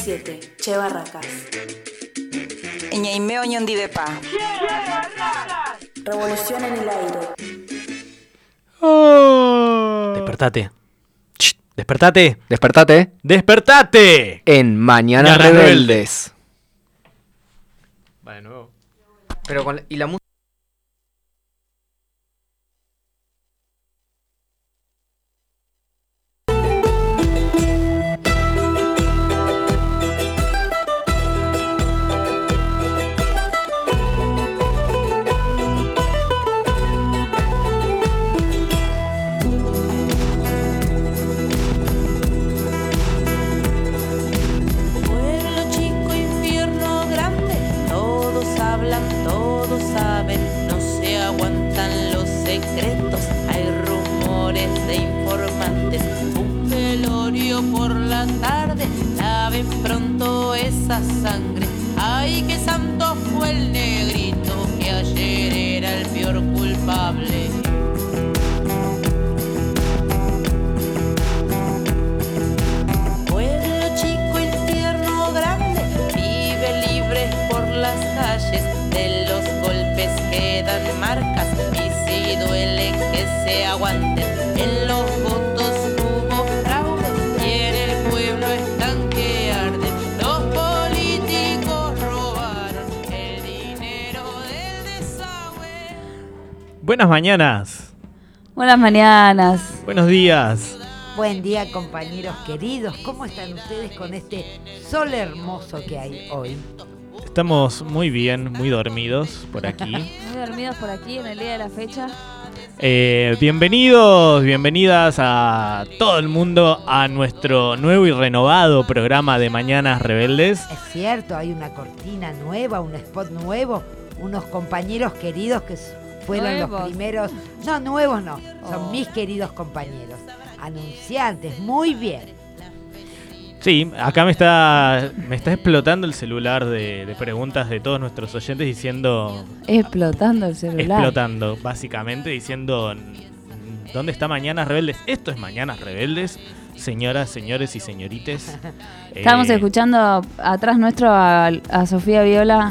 97, Che Barracas. Ñaimeo Ñondivepa. Revolución en el aire. Oh. Despertate. Despertate. Despertate. Despertate. En Mañanas Mañanas Rebeldes. Va de nuevo. Pero con y la música. Sangre, ay, qué santo fue el negrito que ayer era el peor culpable. Pueblo chico, infierno grande, vive libre por las calles, de los golpes quedan marcas y si duele que se aguanten, en los votos hubo fraude y en el pueblo están que arden. Buenas mañanas. Buenas mañanas. Buenos días. Buen día, compañeros queridos. ¿Cómo están ustedes con este sol hermoso que hay hoy? Estamos muy bien, muy dormidos por aquí. Muy dormidos por aquí en el día de la fecha. Bienvenidos, bienvenidas a todo el mundo a nuestro nuevo y renovado programa de Mañanas Rebeldes. Es cierto, hay una cortina nueva, un spot nuevo, unos compañeros queridos que fueron ¿Nuevos? Los primeros. No, nuevos no, son mis queridos compañeros, anunciantes, muy bien. Sí, acá me está explotando el celular de preguntas de todos nuestros oyentes diciendo... Explotando el celular. Explotando, básicamente, diciendo... ¿Dónde está Mañanas Rebeldes? Esto es Mañanas Rebeldes, señoras, señores y señorites. Estábamos escuchando atrás nuestro a Sofía Viola.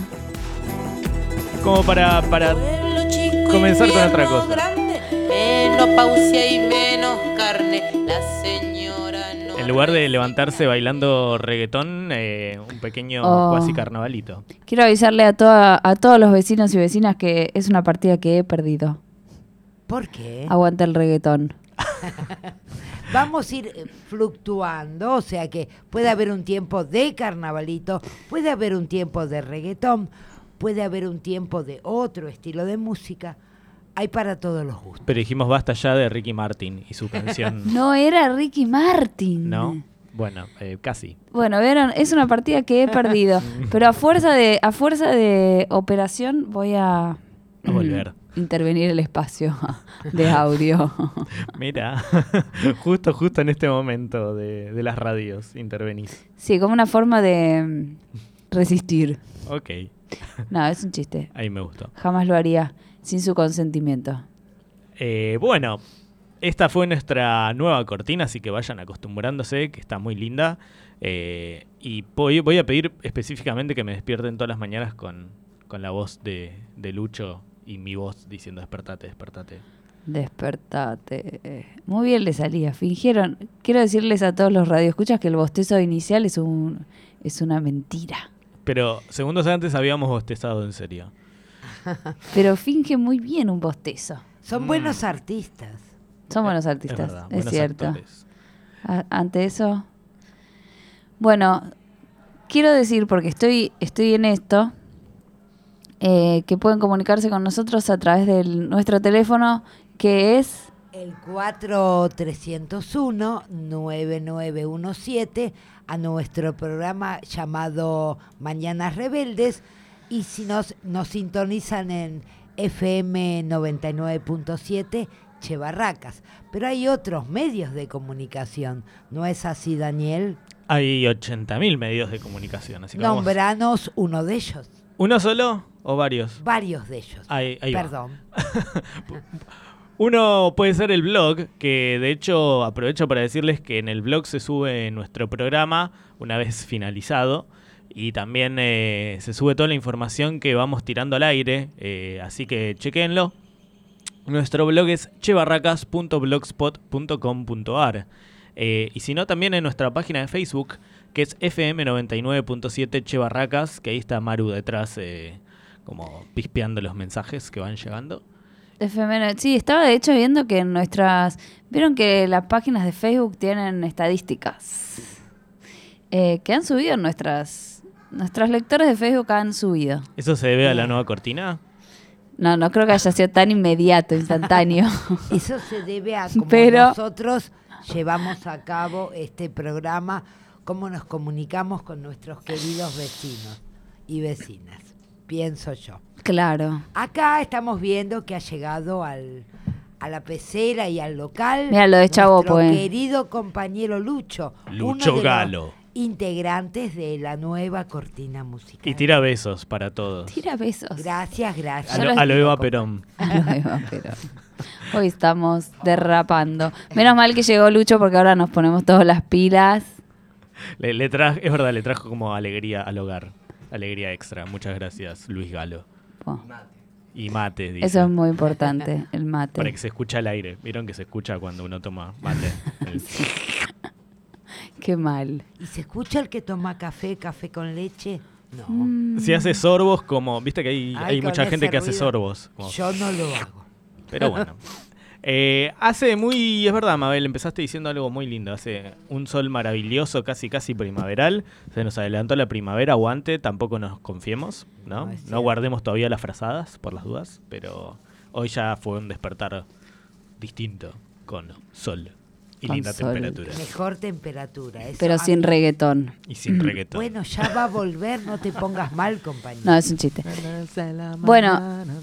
Como para comenzar con otra cosa. Grande, menopausia y menos carne, la señora no. En lugar de levantarse bailando reggaetón, un pequeño cuasi carnavalito. Quiero avisarle a todos los vecinos y vecinas que es una partida que he perdido. ¿Por qué? Aguanta el reggaetón. Vamos a ir fluctuando, o sea que puede haber un tiempo de carnavalito, puede haber un tiempo de reggaetón, puede haber un tiempo de otro estilo de música. Hay para todos los gustos. Pero dijimos basta ya de Ricky Martin y su canción. No era Ricky Martin. ¿No? Bueno, casi. Bueno, vieron, es una partida que he perdido. Pero a fuerza de operación voy a volver. Intervenir el espacio de audio. Mira, justo en este momento de las radios intervenís. Sí, como una forma de resistir. Ok. No, es un chiste. Ahí me gustó. Jamás lo haría sin su consentimiento. Bueno, esta fue nuestra nueva cortina, así que vayan acostumbrándose, que está muy linda. Y voy a pedir específicamente que me despierten todas las mañanas con la voz de Lucho y mi voz diciendo despertate, despertate. Despertate. Muy bien le salía. Fingieron. Quiero decirles a todos los radioescuchas que el bostezo inicial es una mentira. Pero segundos antes habíamos bostezado en serio. Pero finge muy bien un bostezo. Son buenos artistas. Son buenos artistas, es verdad, es cierto. Actores. Ante eso... Bueno, quiero decir, porque estoy en esto, que pueden comunicarse con nosotros a través de nuestro teléfono, que es... El 4301-9917, a nuestro programa llamado Mañanas Rebeldes. Y si nos sintonizan en FM 99.7, Che Barracas. Pero hay otros medios de comunicación, ¿no es así, Daniel? Hay 80.000 medios de comunicación, así que Nombranos uno de ellos. ¿Uno solo o varios? Varios de ellos. Ahí Perdón. Uno puede ser el blog, que de hecho aprovecho para decirles que en el blog se sube nuestro programa una vez finalizado y también se sube toda la información que vamos tirando al aire, así que chequéenlo. Nuestro blog es chebarracas.blogspot.com.ar y si no, también en nuestra página de Facebook, que es FM99.7 Chebarracas, que ahí está Maru detrás como pispeando los mensajes que van llegando. Sí, estaba de hecho viendo que en nuestras... Vieron que las páginas de Facebook tienen estadísticas que han subido nuestras lectores de Facebook han subido. ¿Eso se debe a la nueva cortina? No creo que haya sido tan inmediato, instantáneo. Eso se debe a cómo Pero- nosotros llevamos a cabo este programa, cómo nos comunicamos con nuestros queridos vecinos y vecinas, pienso yo. Claro. Acá estamos viendo que ha llegado a la pecera y al local Mira lo de Chabopo, nuestro querido compañero Lucho, Lucho uno de Galo. los integrantes de la nueva cortina musical. Y tira besos para todos. Tira besos. Gracias. A lo Eva Perón. Pero hoy estamos derrapando. Menos mal que llegó Lucho porque ahora nos ponemos todas las pilas. Es verdad, le trajo como alegría al hogar. Alegría extra. Muchas gracias, Luis Galo. Oh, Y mate, dice. eso es muy importante, el mate. Para que se escuche al aire. ¿Vieron que se escucha cuando uno toma mate? Qué mal. ¿Y se escucha el que toma café con leche? No. Si hace sorbos como... Viste que Ay, hay con mucha gente ese que hace ruido. sorbos. Como- Yo no lo hago. Pero bueno. Es verdad, Mabel, empezaste diciendo algo muy lindo. Hace un sol maravilloso, casi primaveral. Se nos adelantó la primavera, aguante, tampoco nos confiemos, ¿no? No, es No cierto. guardemos todavía las frazadas, por las dudas, pero hoy ya fue un despertar distinto, con sol y Con linda sol. temperatura. Mejor temperatura. Eso Pero a sin mí- reggaetón. Y sin reggaetón. Bueno, ya va a volver, no te pongas mal, compañero. No, es un chiste. Bueno,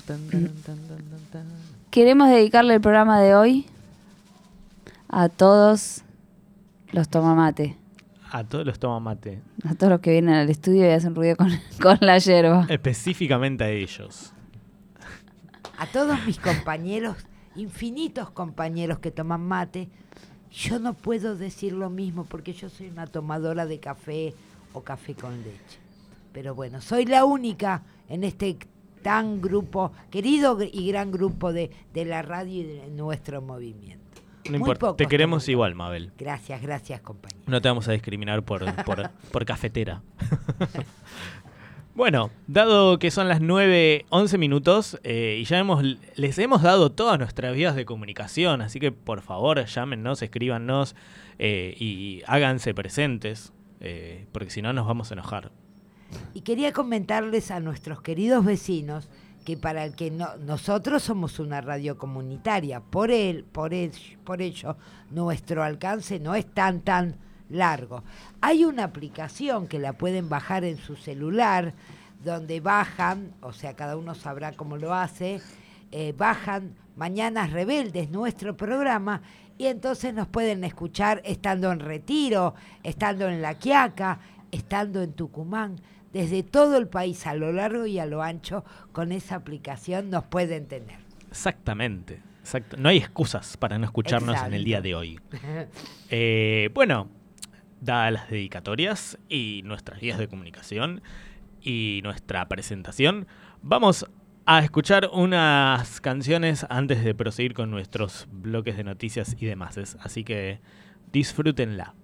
queremos dedicarle el programa de hoy a todos los tomamate. A todos los toma mate, A todos los que vienen al estudio y hacen ruido con la yerba. específicamente a ellos. A todos mis compañeros, infinitos compañeros que toman mate, yo no puedo decir lo mismo porque yo soy una tomadora de café o café con leche. Pero bueno, soy la única en este tan grupo, querido y gran grupo de la radio y de nuestro movimiento. No Muy importa, pocos te queremos toman. igual, Mabel. Gracias, compañero. No te vamos a discriminar por cafetera. Bueno, dado que son las 9:11 minutos y ya les hemos dado todas nuestras vías de comunicación, así que por favor llámenos, escríbanos y háganse presentes, porque si no nos vamos a enojar. Y quería comentarles a nuestros queridos vecinos que para el que nosotros somos una radio comunitaria, por ello nuestro alcance no es tan largo. Hay una aplicación que la pueden bajar en su celular, donde bajan, o sea, cada uno sabrá cómo lo hace, bajan Mañanas Rebeldes, nuestro programa, y entonces nos pueden escuchar estando en Retiro, estando en La Quiaca, estando en Tucumán. Desde todo el país, a lo largo y a lo ancho, con esa aplicación nos pueden tener. Exactamente. No hay excusas para no escucharnos en el día de hoy. Bueno, dadas las dedicatorias y nuestras guías de comunicación y nuestra presentación, vamos a escuchar unas canciones antes de proseguir con nuestros bloques de noticias y demás. Así que disfrútenla.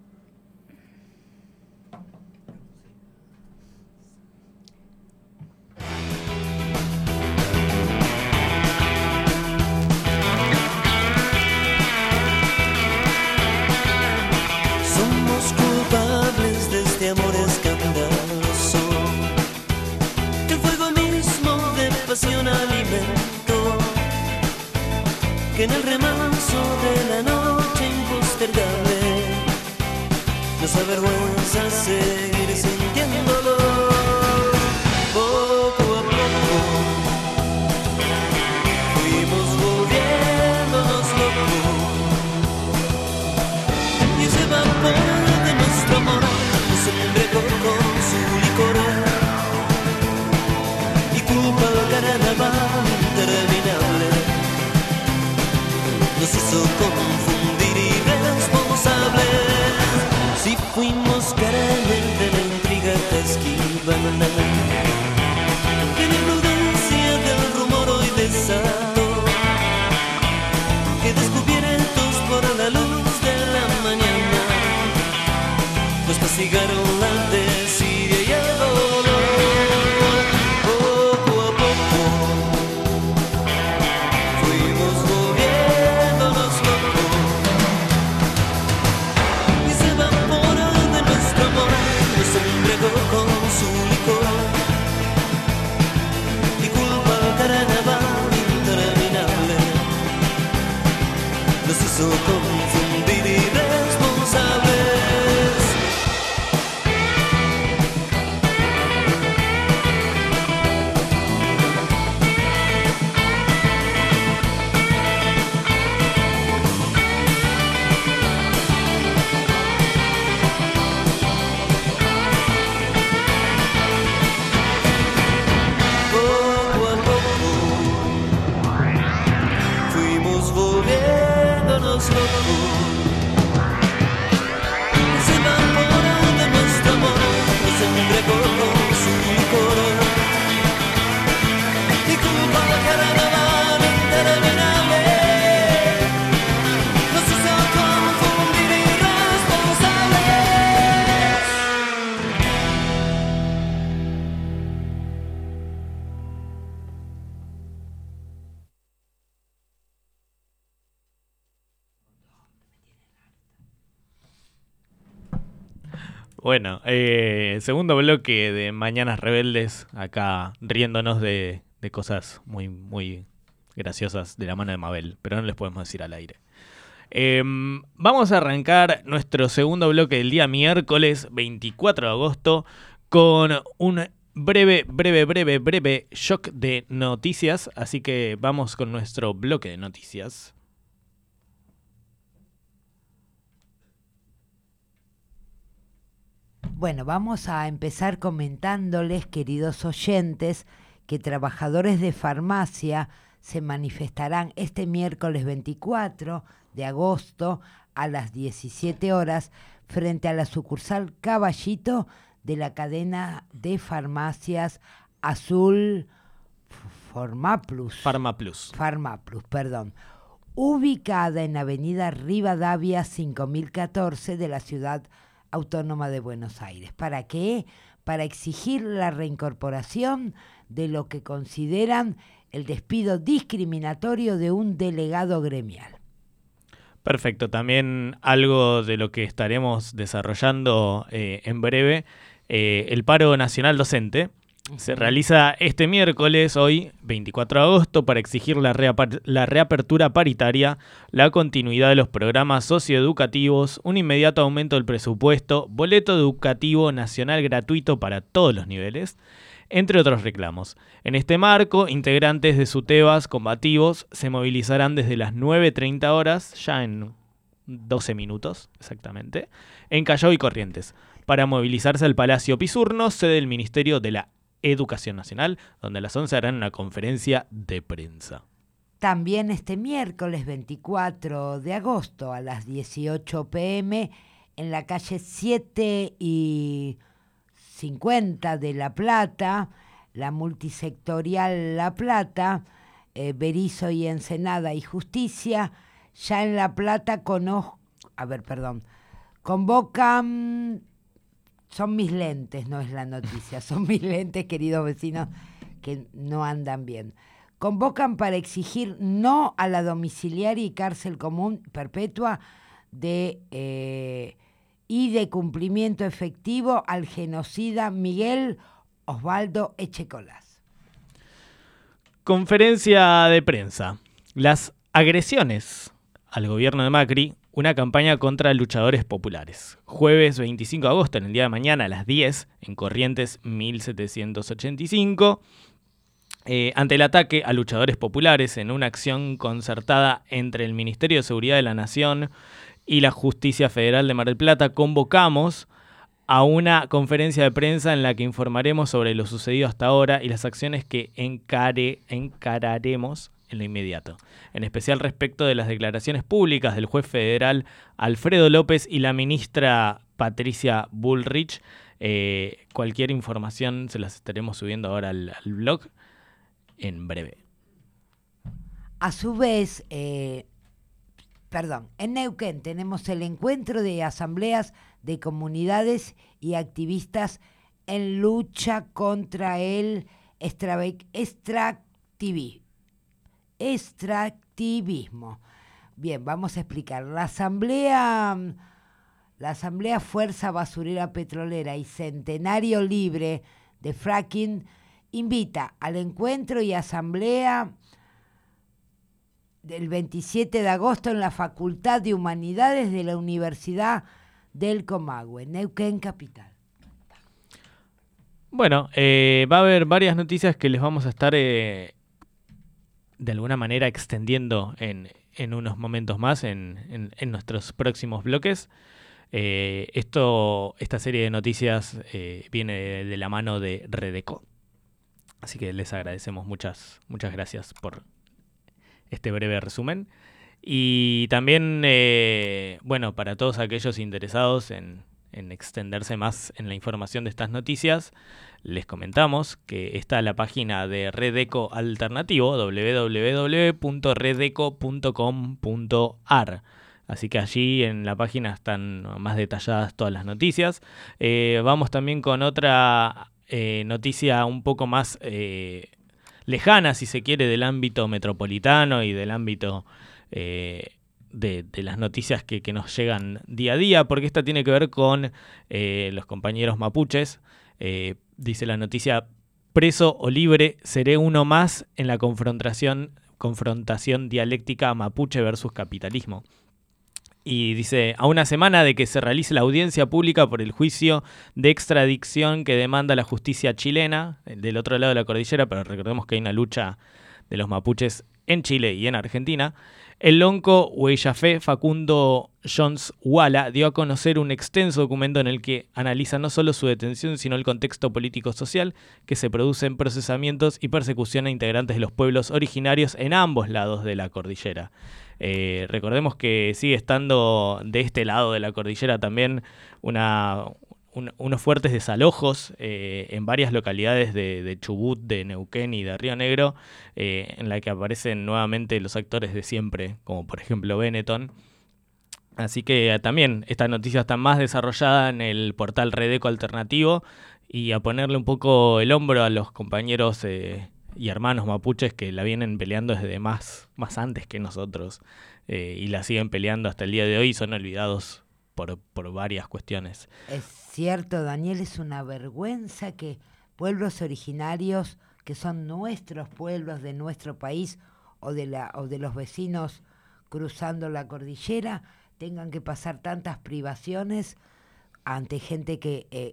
Somos culpables de este amor escandaloso, que el fuego mismo de pasión alimentó, que en el remanso de la noche impostergable nos avergüenza seguir sintiéndolo. Poco a poco fuimos volviéndonos locos, y ese vapor de nuestro amor nos embriagó con su licor y culpa al carnaval interminable esquivan. Que la imprudencia del rumor hoy desató, que descubiertos por la luz de la mañana nos castigaron la desidia y el dolor. Poco a poco fuimos volviéndonos locos, y se evapora de nuestro amor, nos embriagó con su licor y culpa al carnaval interminable nos hizo confundir irresponsables. Poco a poco fuimos volviéndonos locos, se evapora de nuestro amor, nos embriagó con su licor y culpa al carnaval interminable nos hizo confundir irresponsables. Bueno, segundo bloque de Mañanas Rebeldes, acá riéndonos de cosas muy, muy graciosas de la mano de Mabel, pero no les podemos decir al aire. Vamos a arrancar nuestro segundo bloque del día miércoles 24 de agosto con un breve shock de noticias, así que vamos con nuestro bloque de noticias. Bueno, vamos a empezar comentándoles, queridos oyentes, que trabajadores de farmacia se manifestarán este miércoles 24 de agosto a las 17 horas frente a la sucursal Caballito de la cadena de farmacias Azul Farmaplus, ubicada en Avenida Rivadavia 5014 de la Ciudad Autónoma de Buenos Aires. ¿Para qué? Para exigir la reincorporación de lo que consideran el despido discriminatorio de un delegado gremial. Perfecto, también algo de lo que estaremos desarrollando en breve, el paro nacional docente. Se realiza este miércoles, hoy, 24 de agosto, para exigir la reapertura paritaria, la continuidad de los programas socioeducativos, un inmediato aumento del presupuesto, boleto educativo nacional gratuito para todos los niveles, entre otros reclamos. En este marco, integrantes de SUTEBAS combativos se movilizarán desde las 9:30 horas, ya en 12 minutos exactamente, en Callao y Corrientes, para movilizarse al Palacio Pisurno, sede del Ministerio de la Educación Nacional, donde a las 11 harán una conferencia de prensa. También este miércoles 24 de agosto a las 18 p.m. en la calle 7 y 50 de La Plata, la multisectorial La Plata, Berizo y Ensenada y Justicia, ya en La Plata convocan. Son mis lentes, no es la noticia, son mis lentes, queridos vecinos, que no andan bien. Convocan para exigir no a la domiciliaria y cárcel común perpetua y de cumplimiento efectivo al genocida Miguel Osvaldo Echecolás. Conferencia de prensa. Las agresiones al gobierno de Macri, una campaña contra luchadores populares. Jueves 25 de agosto, en el día de mañana, a las 10, en Corrientes 1785. Ante el ataque a luchadores populares en una acción concertada entre el Ministerio de Seguridad de la Nación y la Justicia Federal de Mar del Plata, convocamos a una conferencia de prensa en la que informaremos sobre lo sucedido hasta ahora y las acciones que encararemos en lo inmediato, en especial respecto de las declaraciones públicas del juez federal Alfredo López y la ministra Patricia Bullrich Cualquier información se las estaremos subiendo ahora al blog en breve. A su vez, en Neuquén tenemos el encuentro de asambleas de comunidades y activistas en lucha contra el extractivismo. Bien, vamos a explicar. La Asamblea Fuerza Basurera Petrolera y Centenario Libre de Fracking invita al encuentro y asamblea del 27 de agosto en la Facultad de Humanidades de la Universidad del Comahue, Neuquén Capital. Bueno, va a haber varias noticias que les vamos a estar de alguna manera extendiendo en unos momentos más en nuestros próximos bloques. Esta serie de noticias viene de la mano de Redeco. Así que les agradecemos muchas gracias por este breve resumen. Y también, para todos aquellos interesados en extenderse más en la información de estas noticias, les comentamos que está la página de Redeco Alternativo, www.redeco.com.ar. Así que allí en la página están más detalladas todas las noticias. Vamos también con otra noticia un poco más lejana, si se quiere, del ámbito metropolitano y del ámbito de las noticias que nos llegan día a día, porque esta tiene que ver con los compañeros mapuches. Dice la noticia: preso o libre, seré uno más en la confrontación dialéctica mapuche versus capitalismo. Y dice: a una semana de que se realice la audiencia pública por el juicio de extradición que demanda la justicia chilena, del otro lado de la cordillera, pero recordemos que hay una lucha de los mapuches en Chile y en Argentina, el lonco Hueyafé Facundo Jones Wala dio a conocer un extenso documento en el que analiza no solo su detención, sino el contexto político-social que se produce en procesamientos y persecución a integrantes de los pueblos originarios en ambos lados de la cordillera. Recordemos que sigue estando de este lado de la cordillera también unos fuertes desalojos en varias localidades de Chubut, de Neuquén y de Río Negro, en la que aparecen nuevamente los actores de siempre, como por ejemplo Benetton. Así que también esta noticia está más desarrollada en el portal Redeco Alternativo, y a ponerle un poco el hombro a los compañeros y hermanos mapuches que la vienen peleando desde más antes que nosotros, y la siguen peleando hasta el día de hoy y son olvidados por varias cuestiones. Es cierto, Daniel, es una vergüenza que pueblos originarios, que son nuestros pueblos de nuestro país o de los vecinos cruzando la cordillera, tengan que pasar tantas privaciones ante gente que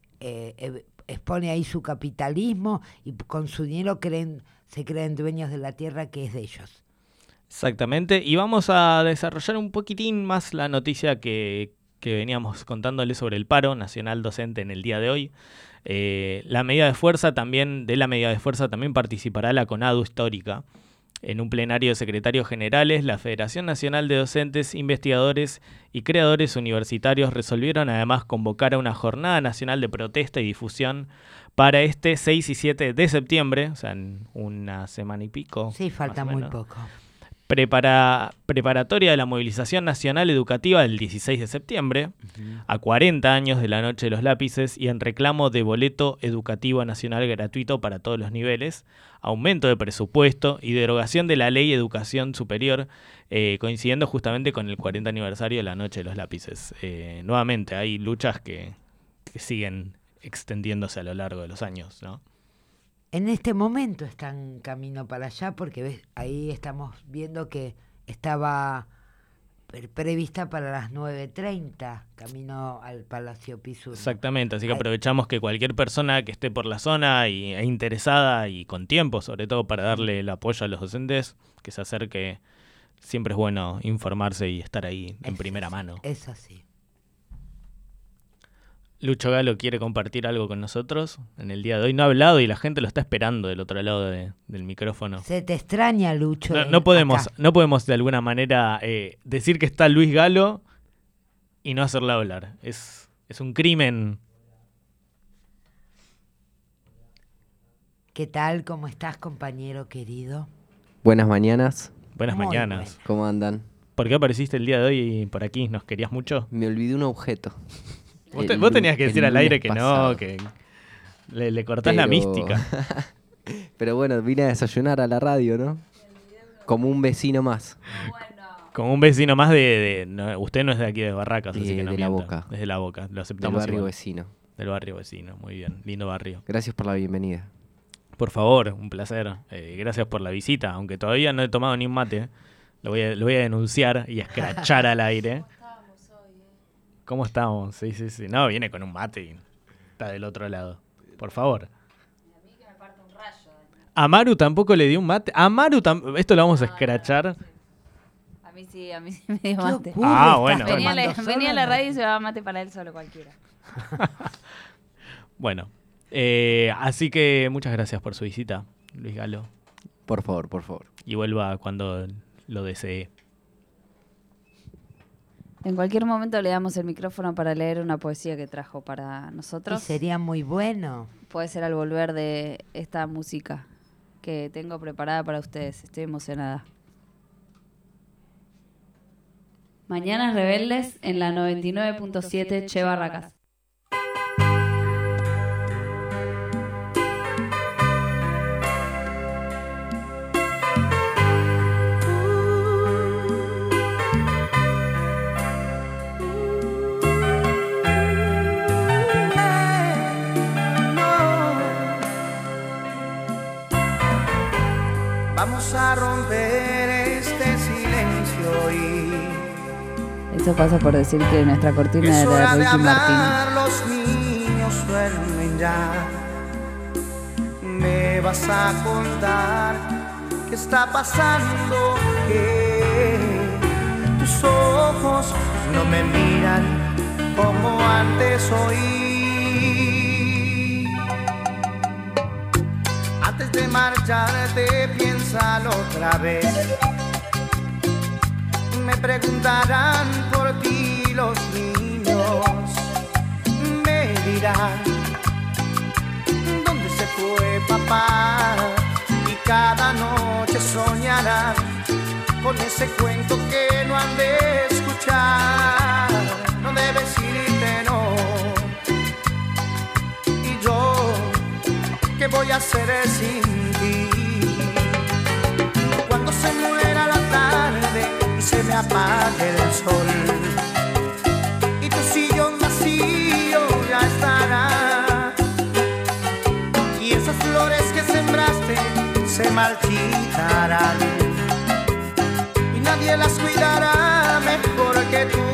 expone ahí su capitalismo y con su dinero se creen dueños de la tierra que es de ellos. Exactamente, y vamos a desarrollar un poquitín más la noticia que veníamos contándoles sobre el paro nacional docente en el día de hoy. De la medida de fuerza también participará la CONADU histórica. En un plenario de secretarios generales, la Federación Nacional de Docentes, Investigadores y Creadores Universitarios resolvieron además convocar a una jornada nacional de protesta y difusión para este 6 y 7 de septiembre, o sea, en una semana y pico. Sí, falta muy poco. Preparatoria de la movilización nacional educativa del 16 de septiembre, a 40 años de la Noche de los Lápices y en reclamo de boleto educativo nacional gratuito para todos los niveles, aumento de presupuesto y derogación de la Ley de Educación Superior, coincidiendo justamente con el 40 aniversario de la Noche de los Lápices. Nuevamente, hay luchas que siguen extendiéndose a lo largo de los años, ¿no? En este momento están camino para allá porque ahí estamos viendo que estaba prevista para las 9:30, camino al Palacio Pizzurro. Exactamente, así que aprovechamos que cualquier persona que esté por la zona e interesada y con tiempo, sobre todo para darle el apoyo a los docentes, que se acerque. Siempre es bueno informarse y estar ahí en primera mano. Es así. Lucho Galo quiere compartir algo con nosotros en el día de hoy. No ha hablado y la gente lo está esperando del otro lado del micrófono. Se te extraña, Lucho. No podemos de alguna manera decir que está Luis Galo y no hacerle hablar. Es un crimen ¿Qué tal? ¿Cómo estás, compañero querido? Buenas mañanas, Buenas Muy mañanas. buena. ¿cómo andan? ¿Por qué apareciste el día de hoy por aquí? ¿Nos querías mucho? Me olvidé un objeto. Vos tenías que El decir al lunes aire que pasado. no, que le cortás la Pero- mística. Pero bueno, vine a desayunar a la radio, ¿no? Como un vecino más. Como un vecino más no, usted no es de aquí de Barracas, así que no De La mienta. Boca. Es de La Boca, lo Del aceptamos barrio igual. vecino. Del barrio vecino, muy bien, lindo barrio. Gracias por la bienvenida. Por favor, un placer. Gracias por la visita, aunque todavía no he tomado ni un mate. Lo voy a denunciar y a escrachar al aire. ¿Cómo estamos? Sí, sí, sí. No, viene con un mate y está del otro lado. Por favor. A Maru tampoco le dio un mate. A Maru esto lo vamos a escrachar. A mí sí me dio ¿Qué mate. ocurre? Ah, ¿Estás bueno. tomando sola, Venía a la no? radio y se daba mate para él solo cualquiera. Bueno, así que muchas gracias por su visita, Luis Galo. Por favor, por favor. Y vuelva cuando lo desee. En cualquier momento le damos el micrófono para leer una poesía que trajo para Y nosotros. sería muy bueno. Puede ser al volver de esta música que tengo preparada para ustedes. Estoy emocionada. Mañanas Rebeldes en la 99.7 Che Barracas. Vamos a romper este silencio y Eso pasa por decir que nuestra cortina es era hora de de Ricky Martin. hablar, los niños duermen ya. Me vas a contar qué está pasando, que tus ojos no me miran como antes oí. Antes de marcharte, piénsalo otra vez. Me preguntarán por ti los niños. Me dirán, ¿dónde se fue papá? Y cada noche soñarán con ese cuento que no han de escuchar. No debes irte, no. Y yo, ¿qué voy a hacer sin ti? Cuando se muera la tarde y se me apague el sol y tu sillón vacío ya estará, y esas flores que sembraste se marchitarán y nadie las cuidará mejor que tú.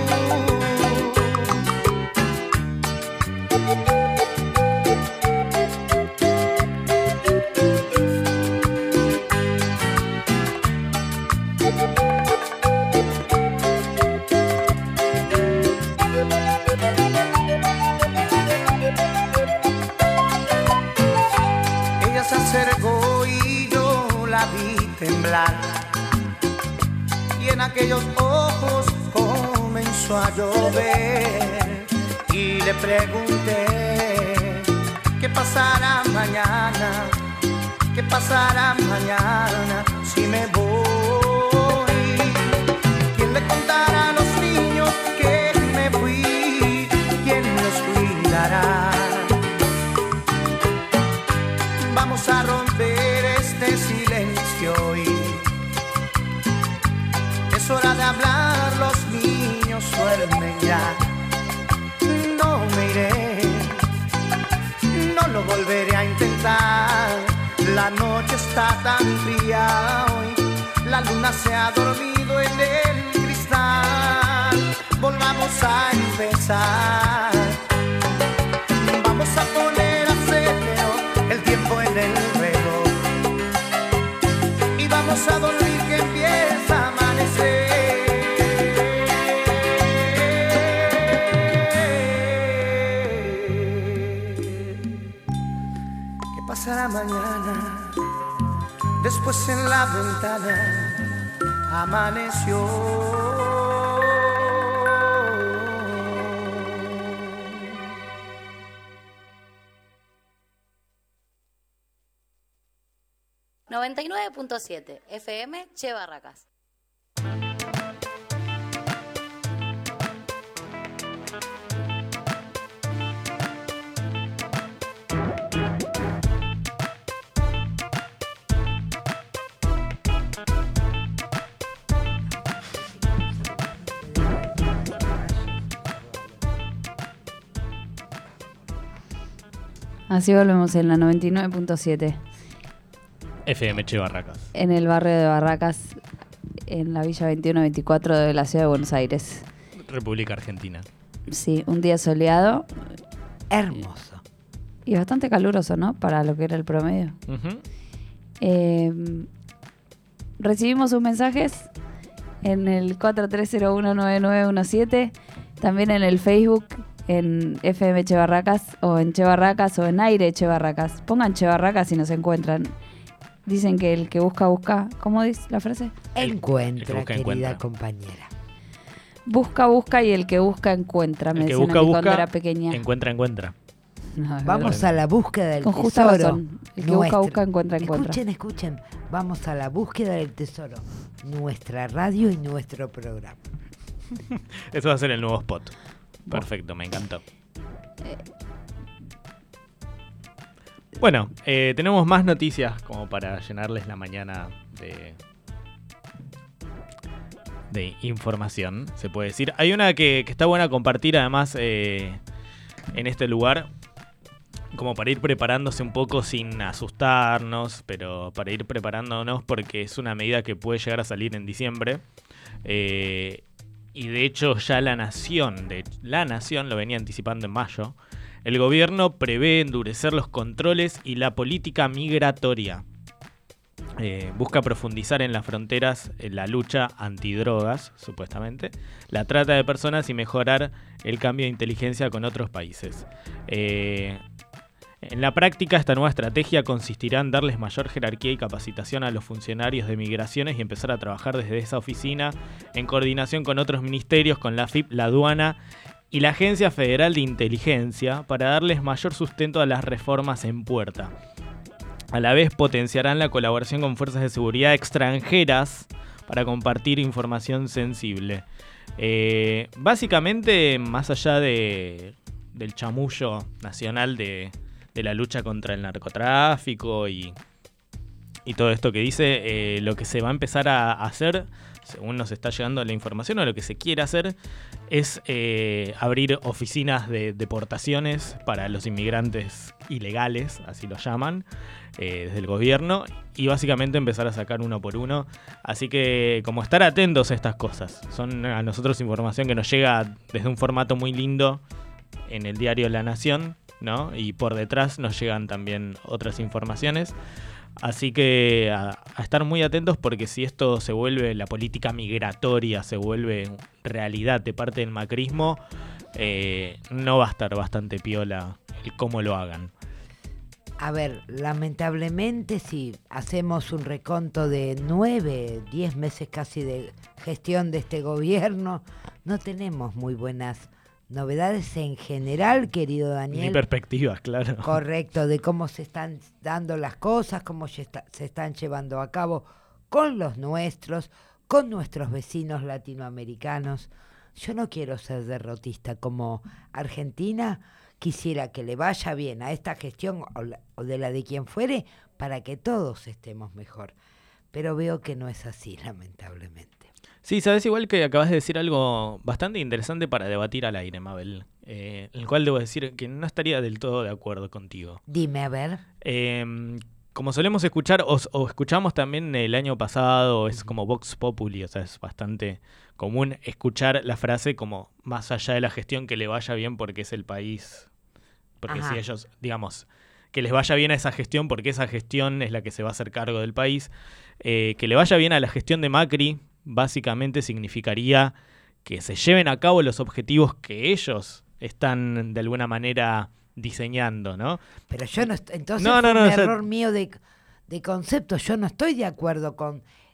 Ella se acercó y yo la vi temblar, y en aquellos ojos comenzó a llover. Y le pregunté, ¿qué pasará mañana? ¿Qué pasará mañana si me voy? ¿Quién le contará a los niños que me fui? ¿Quién los cuidará? Vamos a romper este silencio y es hora de hablar, los niños duermen ya. No me iré, no lo volveré a intentar. La noche está tan fría hoy, la luna se ha dormido en el cristal. Volvamos a empezar. Vamos a poner a cero el tiempo en el reloj y vamos a dormir que empieza a amanecer. ¿Qué pasará mañana? Después en la ventana amaneció. 99.7 FM Che Barracas. Así volvemos en la 99.7. FM Che Barracas. En el barrio de Barracas, en la Villa 2124 de la Ciudad de Buenos Aires. República Argentina. Sí, un día soleado. Hermoso. Y bastante caluroso, ¿no? Para lo que era el promedio. Ujú. Recibimos sus mensajes en el 43019917, también en el Facebook, en FM Che Barracas, o en Che Barracas, o en Aire Che Barracas. Pongan Che Barracas y nos encuentran. Dicen que el que busca, busca. ¿Cómo dice la frase? Encuentra, busca, querida encuentra. compañera. Busca, busca y el que busca, encuentra. Me El que decían busca, a mí cuando busca, era pequeña. encuentra. No, es Vamos verdad. a la búsqueda del Con justa tesoro. razón. El que busca, busca, encuentra, encuentra. Escuchen. Vamos a la búsqueda del tesoro. Nuestra radio y nuestro programa. Eso va a ser el nuevo spot. Perfecto, me encantó. Bueno, tenemos más noticias como para llenarles la mañana de información, se puede decir. Hay una que está buena compartir además en este lugar, como para ir preparándose un poco sin asustarnos, pero para ir preparándonos porque es una medida que puede llegar a salir en diciembre. Y de hecho ya la Nación lo venía anticipando en mayo. El gobierno prevé endurecer los controles y la política migratoria. Busca profundizar en las fronteras en la lucha antidrogas, supuestamente, la trata de personas y mejorar el cambio de inteligencia con otros países. En la práctica, esta nueva estrategia consistirá en darles mayor jerarquía y capacitación a los funcionarios de migraciones y empezar a trabajar desde esa oficina en coordinación con otros ministerios, con la AFIP, la aduana y la Agencia Federal de Inteligencia para darles mayor sustento a las reformas en puerta. A la vez potenciarán la colaboración con fuerzas de seguridad extranjeras para compartir información sensible. Básicamente, más allá del chamullo nacional de la lucha contra el narcotráfico y todo esto que dice, lo que se va a empezar a hacer, según nos está llegando la información, o lo que se quiere hacer, es abrir oficinas de deportaciones para los inmigrantes ilegales, así lo llaman, desde el gobierno, y básicamente empezar a sacar uno por uno. Así que como estar atentos a estas cosas. Son a nosotros información que nos llega desde un formato muy lindo en el diario La Nación, ¿no? Y por detrás nos llegan también otras informaciones. Así que a estar muy atentos, porque si esto se vuelve, la política migratoria se vuelve realidad de parte del macrismo, no va a estar bastante piola el cómo lo hagan. A ver, lamentablemente si hacemos un reconto de 9, 10 meses casi de gestión de este gobierno, no tenemos muy buenas novedades en general, querido Daniel. Ni perspectivas, claro. Correcto, de cómo se están dando las cosas, cómo se están llevando a cabo con los nuestros, con nuestros vecinos latinoamericanos. Yo no quiero ser derrotista como Argentina, quisiera que le vaya bien a esta gestión o de la de quien fuere para que todos estemos mejor. Pero veo que no es así, lamentablemente. Sí, sabes, igual que acabas de decir algo bastante interesante para debatir al aire, Mabel, el cual debo decir que no estaría del todo de acuerdo contigo. Dime, a ver. Como solemos escuchar, o escuchamos también el año pasado, es como Vox Populi, o sea, es bastante común escuchar la frase como más allá de la gestión, que le vaya bien porque es el país, porque Ajá. si ellos, digamos, que les vaya bien a esa gestión porque esa gestión es la que se va a hacer cargo del país, que le vaya bien a la gestión de Macri, básicamente significaría que se lleven a cabo los objetivos que ellos están de alguna manera diseñando, ¿no? Pero yo no estoy, entonces No, fue no, un o sea, error mío de concepto. Yo no estoy de acuerdo con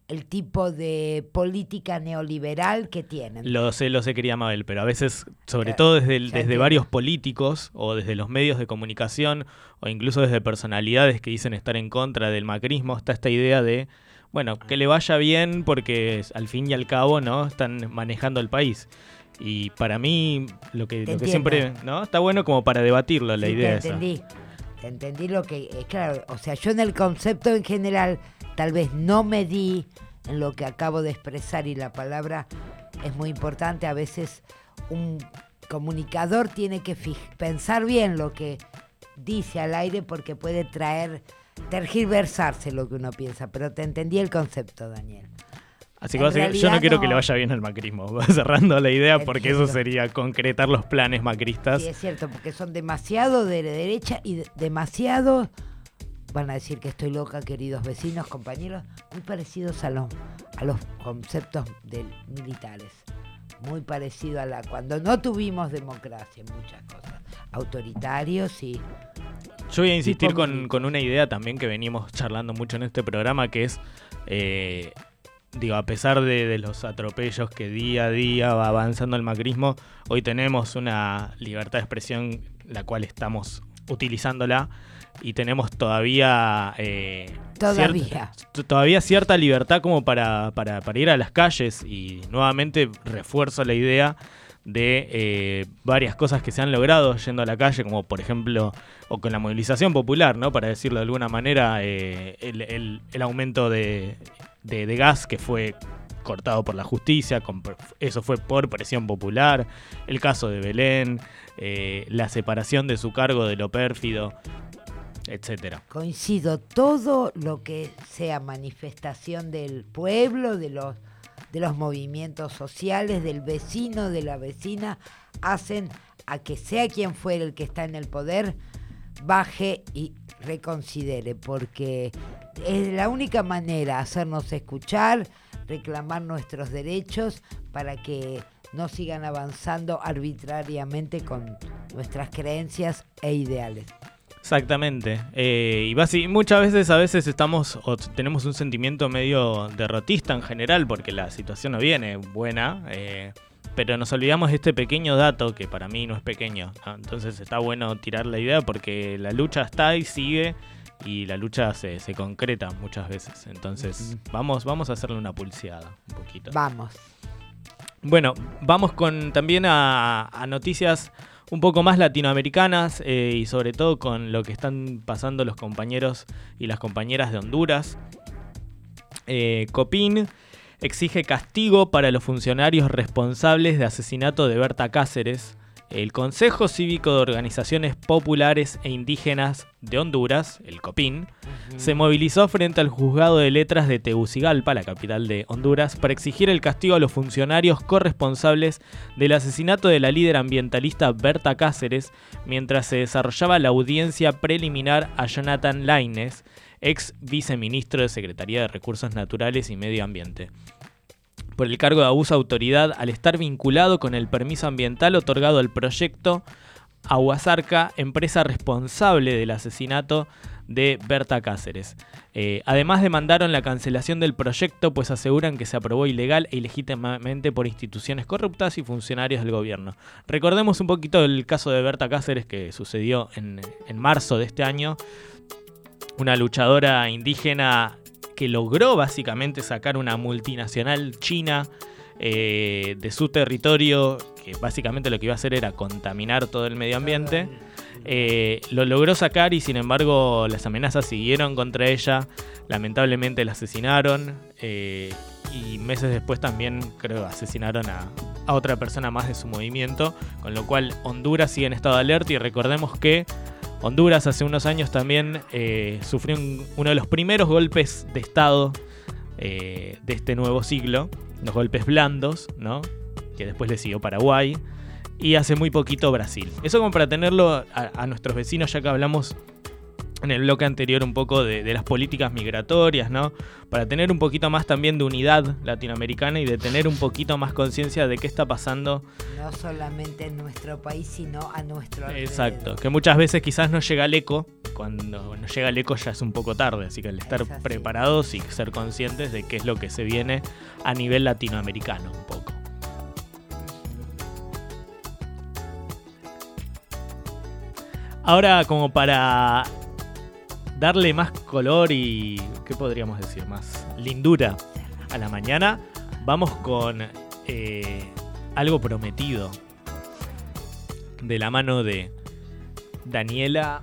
el tipo de política neoliberal que tienen. Lo sé, quería Mabel, pero a veces, sobre todo desde entiendo. varios políticos o desde los medios de comunicación o incluso desde personalidades que dicen estar en contra del macrismo, está esta idea de, bueno, que le vaya bien porque al fin y al cabo, ¿no? Están manejando el país. Y para mí, lo que siempre, ¿no? Está bueno como para debatirlo, la Sí, idea te esa. entendí. Te entendí lo que... claro, o sea, yo en el concepto en general tal vez no me di en lo que acabo de expresar, y la palabra es muy importante. A veces un comunicador tiene que pensar bien lo que dice al aire porque puede tergiversarse lo que uno piensa. Pero te entendí el concepto, Daniel. Así que En básicamente, yo no realidad quiero no. que le vaya bien al macrismo. Cerrando la idea, porque eso Entiendo. sería concretar los planes macristas. Sí, es cierto, porque son demasiado de derecha y demasiado, van a decir que estoy loca, queridos vecinos, compañeros, muy parecidos a los conceptos militares. Muy parecido a cuando no tuvimos democracia en muchas cosas. Autoritarios y... Yo voy a insistir tipo con una idea también que venimos charlando mucho en este programa, que es... a pesar de los atropellos que día a día va avanzando el macrismo, hoy tenemos una libertad de expresión la cual estamos utilizándola y tenemos todavía todavía cierta libertad como para ir a las calles, y nuevamente refuerzo la idea de varias cosas que se han logrado yendo a la calle, como por ejemplo, o con la movilización popular, ¿no? Para decirlo de alguna manera, el aumento de gas que fue cortado por la justicia, eso fue por presión popular, el caso de Belén, la separación de su cargo de lo pérfido, etcétera. Coincido, todo lo que sea manifestación del pueblo, de los movimientos sociales, del vecino, de la vecina, hacen a que sea quien fuera el que está en el poder, baje y reconsidere, porque es la única manera hacernos escuchar, reclamar nuestros derechos para que no sigan avanzando arbitrariamente con nuestras creencias e ideales. Exactamente. Y muchas veces estamos o tenemos un sentimiento medio derrotista en general porque la situación no viene buena, pero nos olvidamos de este pequeño dato que para mí no es pequeño, ¿no? Entonces está bueno tirar la idea porque la lucha está y sigue, y la lucha se concreta muchas veces. Entonces vamos a hacerle una pulseada un poquito. Vamos. Bueno, vamos también a noticias un poco más latinoamericanas, y sobre todo con lo que están pasando los compañeros y las compañeras de Honduras. Copin exige castigo para los funcionarios responsables de asesinato de Berta Cáceres. El Consejo Cívico de Organizaciones Populares e Indígenas de Honduras, el COPIN, se movilizó frente al Juzgado de Letras de Tegucigalpa, la capital de Honduras, para exigir el castigo a los funcionarios corresponsables del asesinato de la líder ambientalista Berta Cáceres, mientras se desarrollaba la audiencia preliminar a Jonathan Lainez, ex viceministro de Secretaría de Recursos Naturales y Medio Ambiente, por el cargo de abuso de autoridad al estar vinculado con el permiso ambiental otorgado al proyecto Aguasarca, empresa responsable del asesinato de Berta Cáceres. Además demandaron la cancelación del proyecto, pues aseguran que se aprobó ilegal e ilegítimamente por instituciones corruptas y funcionarios del gobierno. Recordemos un poquito el caso de Berta Cáceres que sucedió en marzo de este año. Una luchadora indígena que logró básicamente sacar una multinacional china de su territorio, que básicamente lo que iba a hacer era contaminar todo el medio ambiente. Lo logró sacar y sin embargo las amenazas siguieron contra ella. Lamentablemente la asesinaron, y meses después también creo asesinaron a otra persona más de su movimiento, con lo cual Honduras sigue en estado de alerta. Y recordemos que Honduras hace unos años también sufrió uno de los primeros golpes de Estado de este nuevo siglo, los golpes blandos, ¿no? Que después le siguió Paraguay, y hace muy poquito Brasil. Eso como para tenerlo a nuestros vecinos, ya que hablamos en el bloque anterior un poco de las políticas migratorias, ¿no? Para tener un poquito más también de unidad latinoamericana y de tener un poquito más conciencia de qué está pasando. No solamente en nuestro país, sino a nuestro alrededor. Exacto, que muchas veces quizás no llega el eco cuando nos llega el eco ya es un poco tarde, así que al estar Es así. preparados y ser conscientes de qué es lo que se viene a nivel latinoamericano un poco. Ahora, como para darle más color y, ¿qué podríamos decir? Más lindura a la mañana, vamos con algo prometido de la mano de Daniela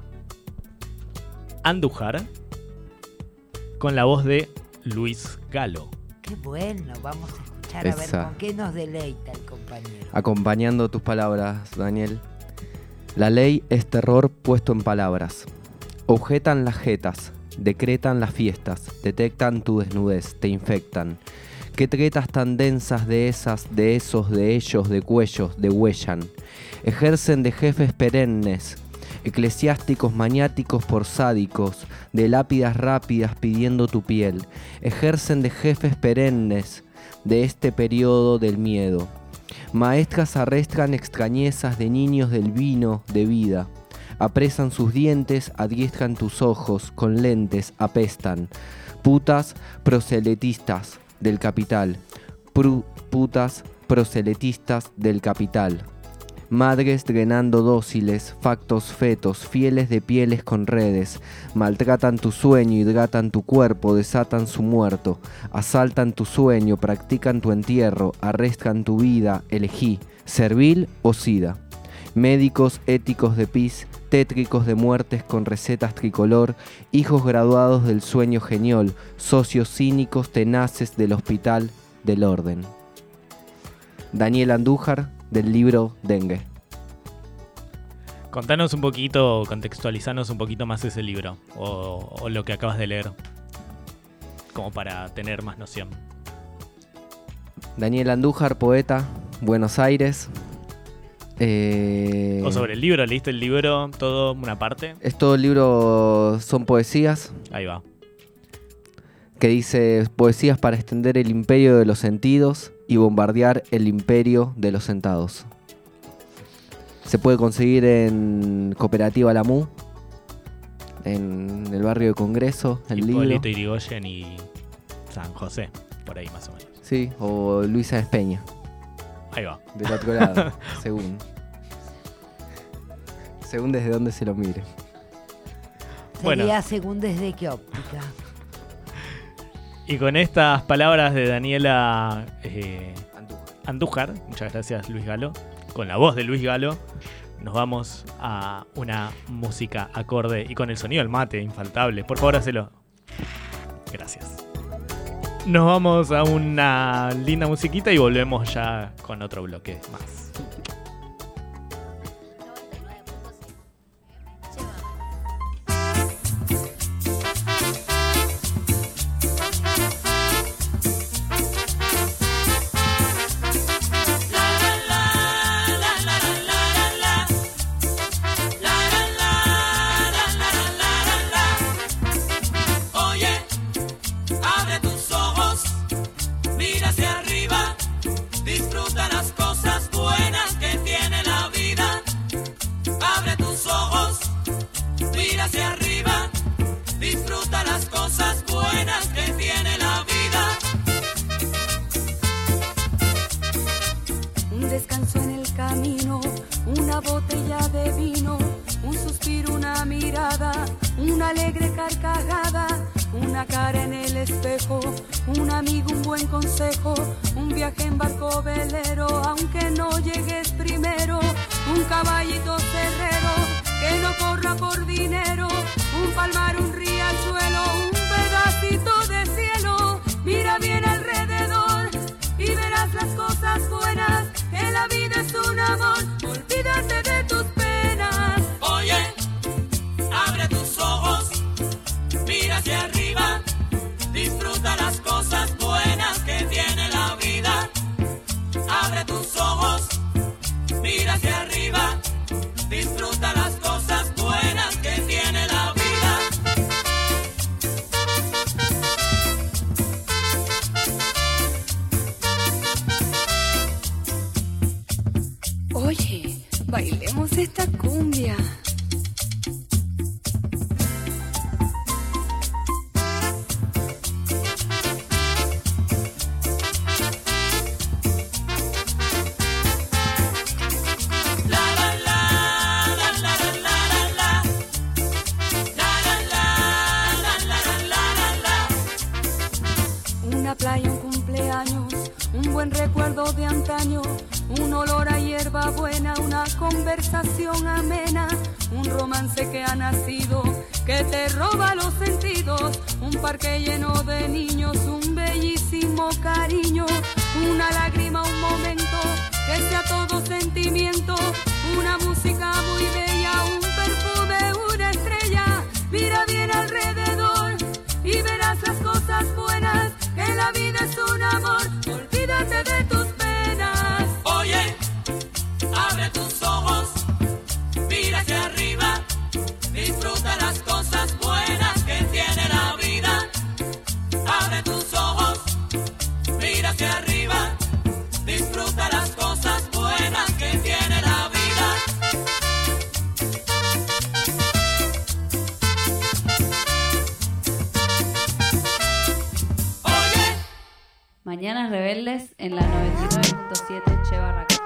Andújar con la voz de Luis Galo. Qué bueno, vamos a escuchar a ver Esa. con qué nos deleita el compañero. Acompañando tus palabras, Daniel. La ley es terror puesto en palabras. Objetan las jetas, decretan las fiestas, detectan tu desnudez, te infectan. Qué tretas tan densas de esas, de esos, de ellos, de cuellos, de huellan. Ejercen de jefes perennes, eclesiásticos maniáticos por sádicos, de lápidas rápidas pidiendo tu piel. Ejercen de jefes perennes de este periodo del miedo. Maestras arrestran extrañezas de niños del vino de vida. Apresan sus dientes, adiestran tus ojos, con lentes apestan. Putas proselitistas del capital. Putas proselitistas del capital. Madres drenando dóciles, factos fetos, fieles de pieles con redes. Maltratan tu sueño, hidratan tu cuerpo, desatan su muerto. Asaltan tu sueño, practican tu entierro, arrestan tu vida, elegí, servil o sida. Médicos éticos de pis, tétricos de muertes con recetas tricolor, hijos graduados del sueño genial, socios cínicos tenaces del hospital del orden. Daniel Andújar, del libro Dengue. Contanos un poquito, contextualizanos un poquito más ese libro o lo que acabas de leer, como para tener más noción. Daniel Andújar, poeta, Buenos Aires. O sobre el libro, ¿leíste el libro todo, una parte? Es todo el libro, son poesías, Ahí va. que dice poesías para extender el imperio de los sentidos y bombardear el imperio de los sentados. Se puede conseguir en Cooperativa Lamú, en el barrio de Congreso, el libro. Hipólito Yrigoyen y San José, por ahí más o menos. Sí, o Luisa Espeña, Ahí va. del otro lado, según. Según desde dónde se lo mire. Bueno. Sería según desde qué óptica. Y con estas palabras de Daniela Andújar, muchas gracias Luis Galo, con la voz de Luis Galo, nos vamos a una música acorde y con el sonido del mate, infaltable. Por favor, hacelo. Gracias. Nos vamos a una linda musiquita y volvemos ya con otro bloque más. conversación amena, un romance que ha nacido, que te roba los sentidos, un parque lleno de niños, un bellísimo cariño, una lágrima, un momento, que sea todo sentimiento, una música muy bella, un perfume, una estrella. Mira bien alrededor y verás las cosas buenas, que la vida es un amor, olvídate de tus penas. Oye, abre tus ojos, mira hacia arriba, disfruta las cosas buenas que tiene la vida. Abre tus ojos, mira hacia arriba, disfruta las cosas buenas que tiene la vida. Mañanas Rebeldes en la 99.7 Che Barracas.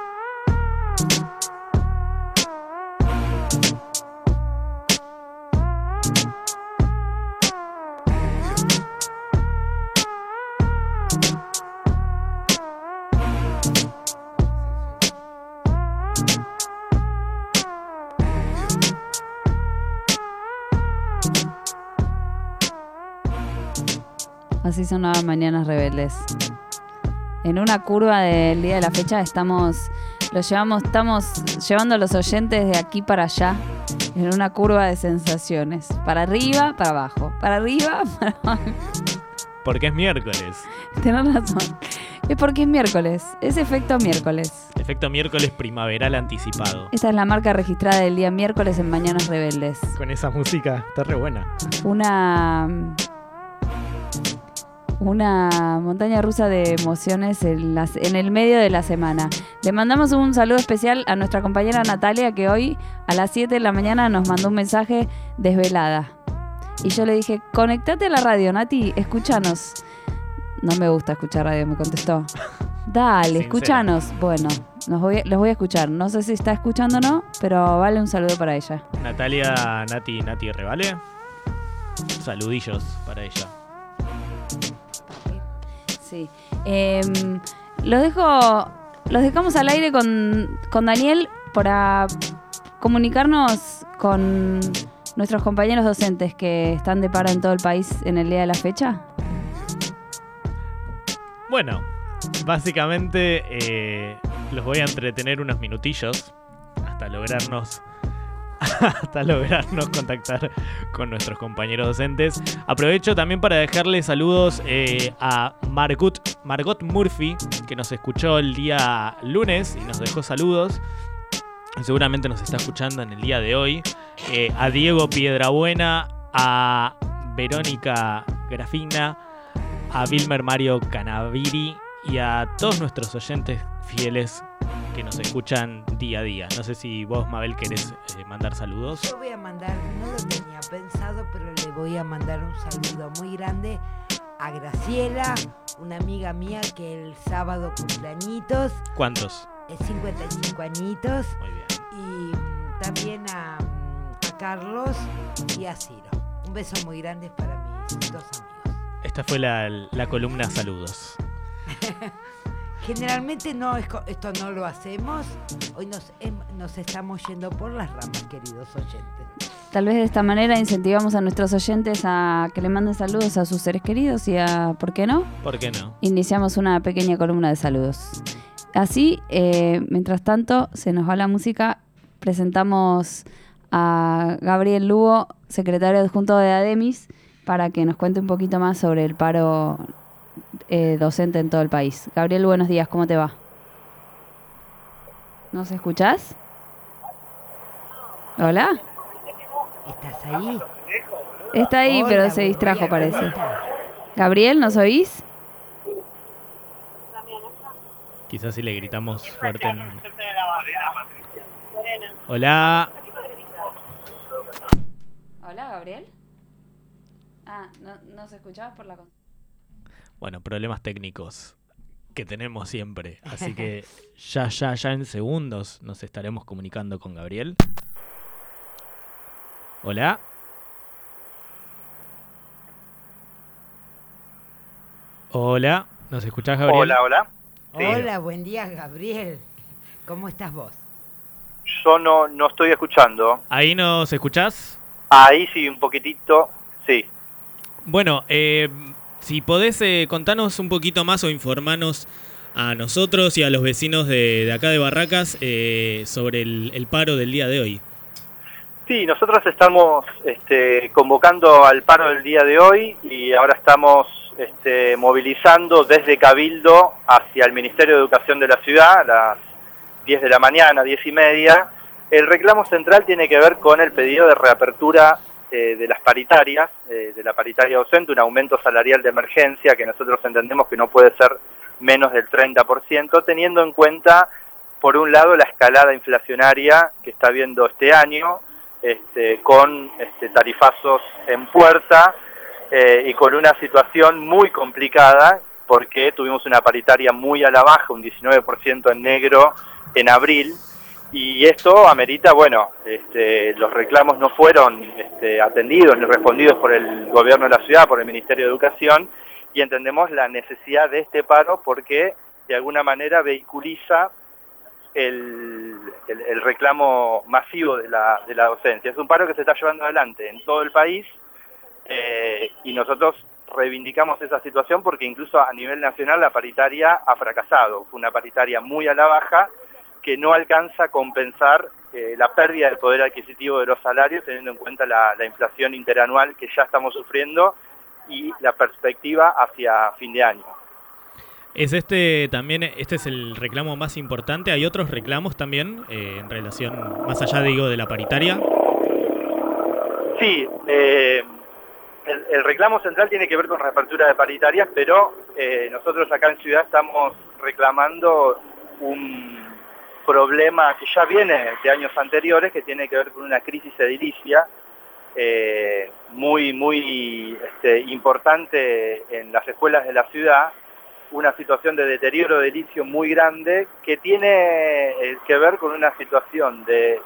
Así sonaban Mañanas Rebeldes. En una curva del día de la fecha estamos llevando a los oyentes de aquí para allá en una curva de sensaciones. Para arriba, para abajo. Para arriba, para abajo. Porque es miércoles. Tenés razón. Es porque es miércoles. Es efecto miércoles. Efecto miércoles primaveral anticipado. Esta es la marca registrada del día miércoles en Mañanas Rebeldes. Con esa música está re buena. Una montaña rusa de emociones en el medio de la semana. Le mandamos un saludo especial a nuestra compañera Natalia, que hoy a las 7 de la mañana nos mandó un mensaje desvelada. Y yo le dije, conectate a la radio, Nati, escúchanos. No me gusta escuchar radio, me contestó. Dale, Sincera. Escúchanos. Bueno, los voy a escuchar. No sé si está escuchando o no, pero vale un saludo para ella. Natalia, Nati Revale. Saludillos para ella. Sí. Los dejamos al aire con Daniel para comunicarnos con nuestros compañeros docentes que están de paro en todo el país en el día de la fecha. Bueno, básicamente los voy a entretener unos minutillos hasta lograrnos contactar con nuestros compañeros docentes. Aprovecho también para dejarle saludos a Margot Murphy, que nos escuchó el día lunes y nos dejó saludos. Seguramente nos está escuchando en el día de hoy. A Diego Piedrabuena, a Verónica Grafina, a Vilmer Mario Canaviri y a todos nuestros oyentes fieles que nos escuchan día a día. No sé si vos, Mabel, querés mandar saludos. Yo voy a mandar, no lo tenía pensado, pero le voy a mandar un saludo muy grande a Graciela, una amiga mía que el sábado cumpleañitos. ¿Cuántos? 55 añitos. Muy bien. Y también a Carlos y a Ciro. Un beso muy grande para mis dos amigos. Esta fue la columna saludos. Generalmente esto no lo hacemos. Hoy nos estamos yendo por las ramas, queridos oyentes. Tal vez de esta manera incentivamos a nuestros oyentes a que le manden saludos a sus seres queridos y ¿por qué no? ¿Por qué no? Iniciamos una pequeña columna de saludos. Así, mientras tanto, se nos va la música. Presentamos a Gabriel Lugo, secretario adjunto de ADEMIS, para que nos cuente un poquito más sobre el paro docente en todo el país. Gabriel, buenos días, ¿cómo te va? ¿Nos escuchás? ¿Hola? ¿Estás ahí? Está ahí, Hola, pero se distrajo, ¿cómo parece. estás? Gabriel, ¿nos oís? Quizás si le gritamos fuerte. Hola. Hola, Gabriel. ¿no se escuchabas por la... Bueno, problemas técnicos que tenemos siempre. Así que ya en segundos nos estaremos comunicando con Gabriel. Hola. Hola. ¿Nos escuchás, Gabriel? Hola. Sí. Hola, buen día, Gabriel. ¿Cómo estás vos? Yo no estoy escuchando. ¿Ahí nos escuchás? Ahí sí, un poquitito, sí. Bueno, si podés contanos un poquito más o informarnos a nosotros y a los vecinos de acá de Barracas sobre el paro del día de hoy. Sí, nosotros estamos convocando al paro del día de hoy y ahora estamos movilizando desde Cabildo hacia el Ministerio de Educación de la ciudad a las 10 de la mañana, 10:30. El reclamo central tiene que ver con el pedido de reapertura de las paritarias, de la paritaria docente, un aumento salarial de emergencia que nosotros entendemos que no puede ser menos del 30%, teniendo en cuenta, por un lado, la escalada inflacionaria que está habiendo este año, con tarifazos en puerta y con una situación muy complicada porque tuvimos una paritaria muy a la baja, un 19% en negro en abril, y esto amerita, bueno, los reclamos no fueron atendidos ni respondidos por el gobierno de la ciudad, por el Ministerio de Educación, y entendemos la necesidad de este paro porque de alguna manera vehiculiza el reclamo masivo de la docencia. Es un paro que se está llevando adelante en todo el país y nosotros reivindicamos esa situación porque incluso a nivel nacional la paritaria ha fracasado. Fue una paritaria muy a la baja que no alcanza a compensar la pérdida del poder adquisitivo de los salarios, teniendo en cuenta la inflación interanual que ya estamos sufriendo y la perspectiva hacia fin de año. ¿Es también, este es el reclamo más importante? ¿Hay otros reclamos también en relación, más allá de la paritaria? Sí, el reclamo central tiene que ver con reapertura de paritarias, pero nosotros acá en Ciudad estamos reclamando un problema que ya viene de años anteriores, que tiene que ver con una crisis edilicia muy importante en las escuelas de la ciudad, una situación de deterioro edilicio muy grande que tiene que ver con una situación de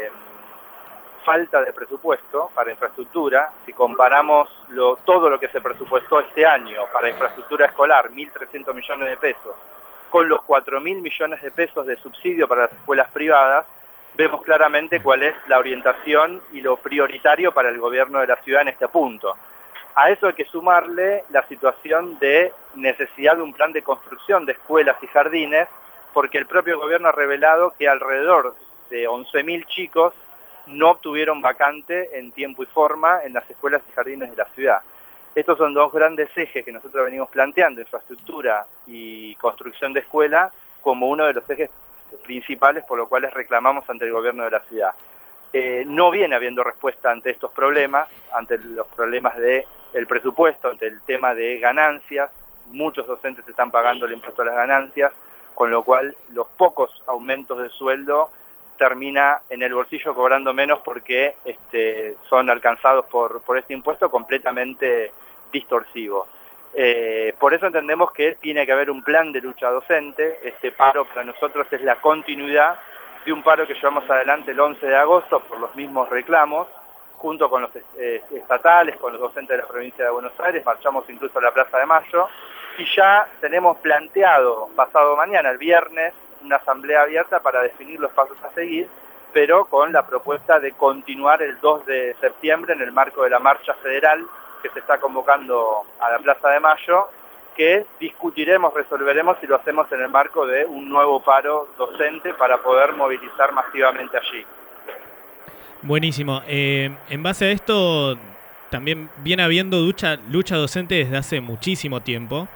falta de presupuesto para infraestructura. Si comparamos todo lo que se presupuestó este año para infraestructura escolar, 1.300 millones de pesos, con los 4.000 millones de pesos de subsidio para las escuelas privadas, vemos claramente cuál es la orientación y lo prioritario para el gobierno de la ciudad en este punto. A eso hay que sumarle la situación de necesidad de un plan de construcción de escuelas y jardines, porque el propio gobierno ha revelado que alrededor de 11.000 chicos no obtuvieron vacante en tiempo y forma en las escuelas y jardines de la ciudad. Estos son dos grandes ejes que nosotros venimos planteando, infraestructura y construcción de escuela, como uno de los ejes principales por los cuales reclamamos ante el gobierno de la ciudad. No viene habiendo respuesta ante estos problemas, ante los problemas del presupuesto, ante el tema de ganancias. Muchos docentes están pagando el impuesto a las ganancias, con lo cual los pocos aumentos de sueldo termina en el bolsillo cobrando menos porque son alcanzados por este impuesto completamente distorsivo. Por eso entendemos que tiene que haber un plan de lucha docente. Este paro para nosotros es la continuidad de un paro que llevamos adelante el 11 de agosto por los mismos reclamos, junto con los estatales, con los docentes de la provincia de Buenos Aires, marchamos incluso a la Plaza de Mayo, y ya tenemos planteado pasado mañana, el viernes, una asamblea abierta para definir los pasos a seguir, pero con la propuesta de continuar el 2 de septiembre en el marco de la marcha federal que se está convocando a la Plaza de Mayo, que discutiremos, resolveremos si lo hacemos en el marco de un nuevo paro docente para poder movilizar masivamente allí. Buenísimo. En base a esto, también viene habiendo lucha docente desde hace muchísimo tiempo.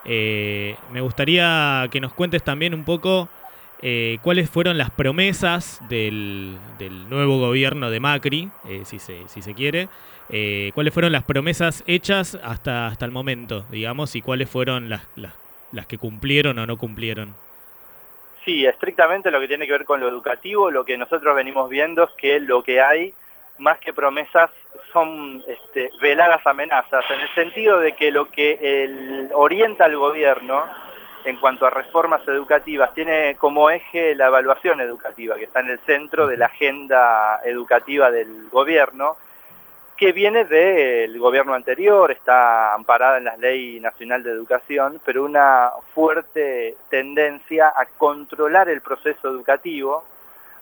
Me gustaría que nos cuentes también un poco cuáles fueron las promesas del nuevo gobierno de Macri, si se quiere. ¿Cuáles fueron las promesas hechas hasta el momento, digamos, y cuáles fueron las que cumplieron o no cumplieron? Sí, estrictamente lo que tiene que ver con lo educativo, lo que nosotros venimos viendo es que lo que hay, más que promesas, son veladas amenazas, en el sentido de que lo que orienta al gobierno en cuanto a reformas educativas tiene como eje la evaluación educativa, que está en el centro de la agenda educativa del gobierno, que viene del gobierno anterior, está amparada en la Ley Nacional de Educación, pero una fuerte tendencia a controlar el proceso educativo,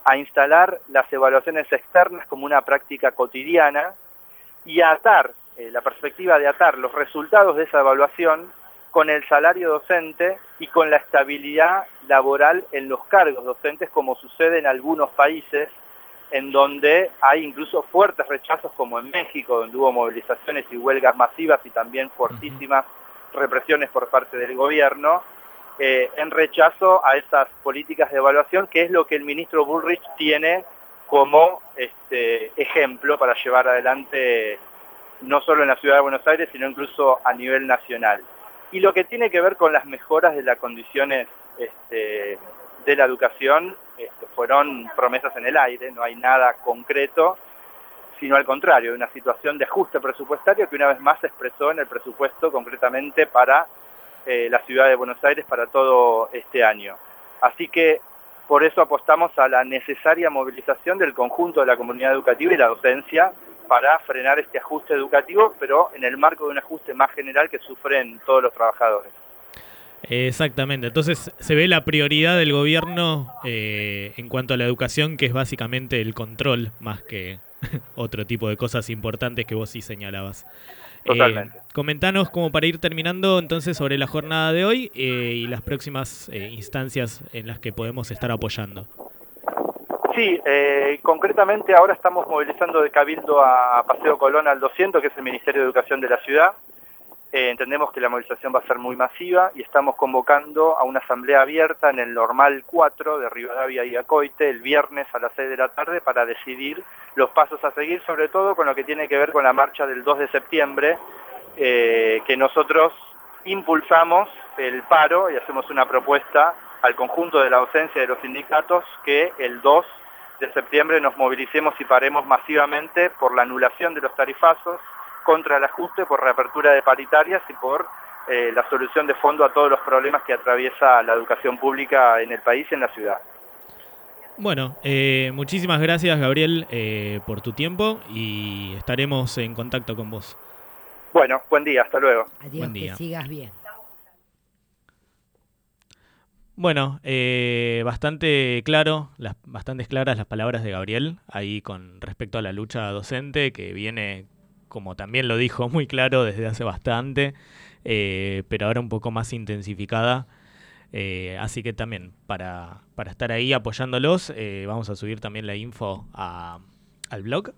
a instalar las evaluaciones externas como una práctica cotidiana y a atar, la perspectiva de atar los resultados de esa evaluación con el salario docente y con la estabilidad laboral en los cargos docentes, como sucede en algunos países en donde hay incluso fuertes rechazos, como en México, donde hubo movilizaciones y huelgas masivas y también fuertísimas represiones por parte del gobierno, en rechazo a esas políticas de evaluación, que es lo que el ministro Bullrich tiene como ejemplo para llevar adelante no solo en la ciudad de Buenos Aires, sino incluso a nivel nacional. Y lo que tiene que ver con las mejoras de las condiciones de la educación, fueron promesas en el aire, no hay nada concreto, sino al contrario, una situación de ajuste presupuestario que una vez más se expresó en el presupuesto concretamente para la ciudad de Buenos Aires para todo este año. Así que por eso apostamos a la necesaria movilización del conjunto de la comunidad educativa y la docencia para frenar este ajuste educativo, pero en el marco de un ajuste más general que sufren todos los trabajadores. Exactamente, entonces se ve la prioridad del gobierno en cuanto a la educación, que es básicamente el control más que otro tipo de cosas importantes que vos sí señalabas. Totalmente. Comentanos, como para ir terminando entonces, sobre la jornada de hoy y las próximas instancias en las que podemos estar apoyando. Sí, concretamente ahora estamos movilizando de Cabildo a Paseo Colón al 200, que es el Ministerio de Educación de la ciudad. Entendemos que la movilización va a ser muy masiva y estamos convocando a una asamblea abierta en el Normal 4 de Rivadavia y Acoite el viernes a las 6 de la tarde para decidir los pasos a seguir, sobre todo con lo que tiene que ver con la marcha del 2 de septiembre, que nosotros impulsamos el paro y hacemos una propuesta al conjunto de la docencia y de los sindicatos que el 2 de septiembre nos movilicemos y paremos masivamente por la anulación de los tarifazos, contra el ajuste, por reapertura de paritarias y por la solución de fondo a todos los problemas que atraviesa la educación pública en el país y en la ciudad. Bueno, muchísimas gracias, Gabriel, por tu tiempo y estaremos en contacto con vos. Bueno, buen día, hasta luego. Adiós, buen día. Que sigas bien. Bueno, bastante claras las palabras de Gabriel ahí con respecto a la lucha docente, que viene, como también lo dijo, muy claro desde hace bastante, pero ahora un poco más intensificada. Así que también, para estar ahí apoyándolos, vamos a subir también la info al blog.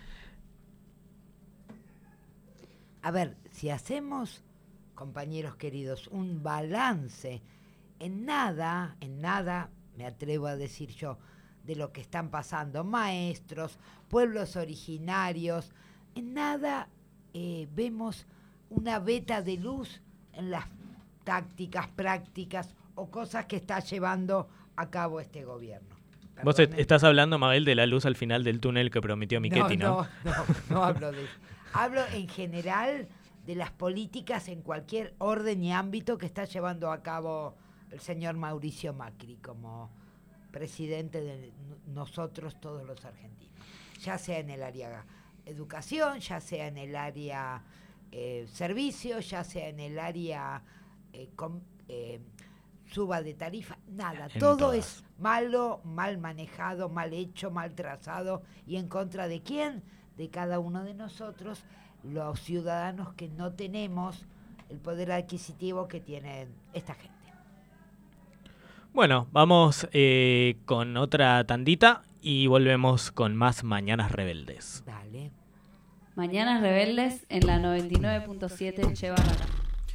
A ver, si hacemos, compañeros queridos, un balance, en nada, me atrevo a decir yo, de lo que están pasando maestros, pueblos originarios, en nada vemos una veta de luz en las tácticas, prácticas o cosas que está llevando a cabo este gobierno. Vos estás hablando, Mabel, de la luz al final del túnel que prometió Michetti, ¿no? No hablo de eso. Hablo en general de las políticas en cualquier orden y ámbito que está llevando a cabo el señor Mauricio Macri como presidente de nosotros todos los argentinos, ya sea en el área educación, ya sea en el área servicios, ya sea en el área suba de tarifa, nada, todo es malo, mal manejado, mal hecho, mal trazado, y en contra de quién, de cada uno de nosotros, los ciudadanos que no tenemos el poder adquisitivo que tiene esta gente. Bueno, vamos con otra tandita y volvemos con más Mañanas Rebeldes. Dale. Mañanas Rebeldes en la 99.7 Che Barracas.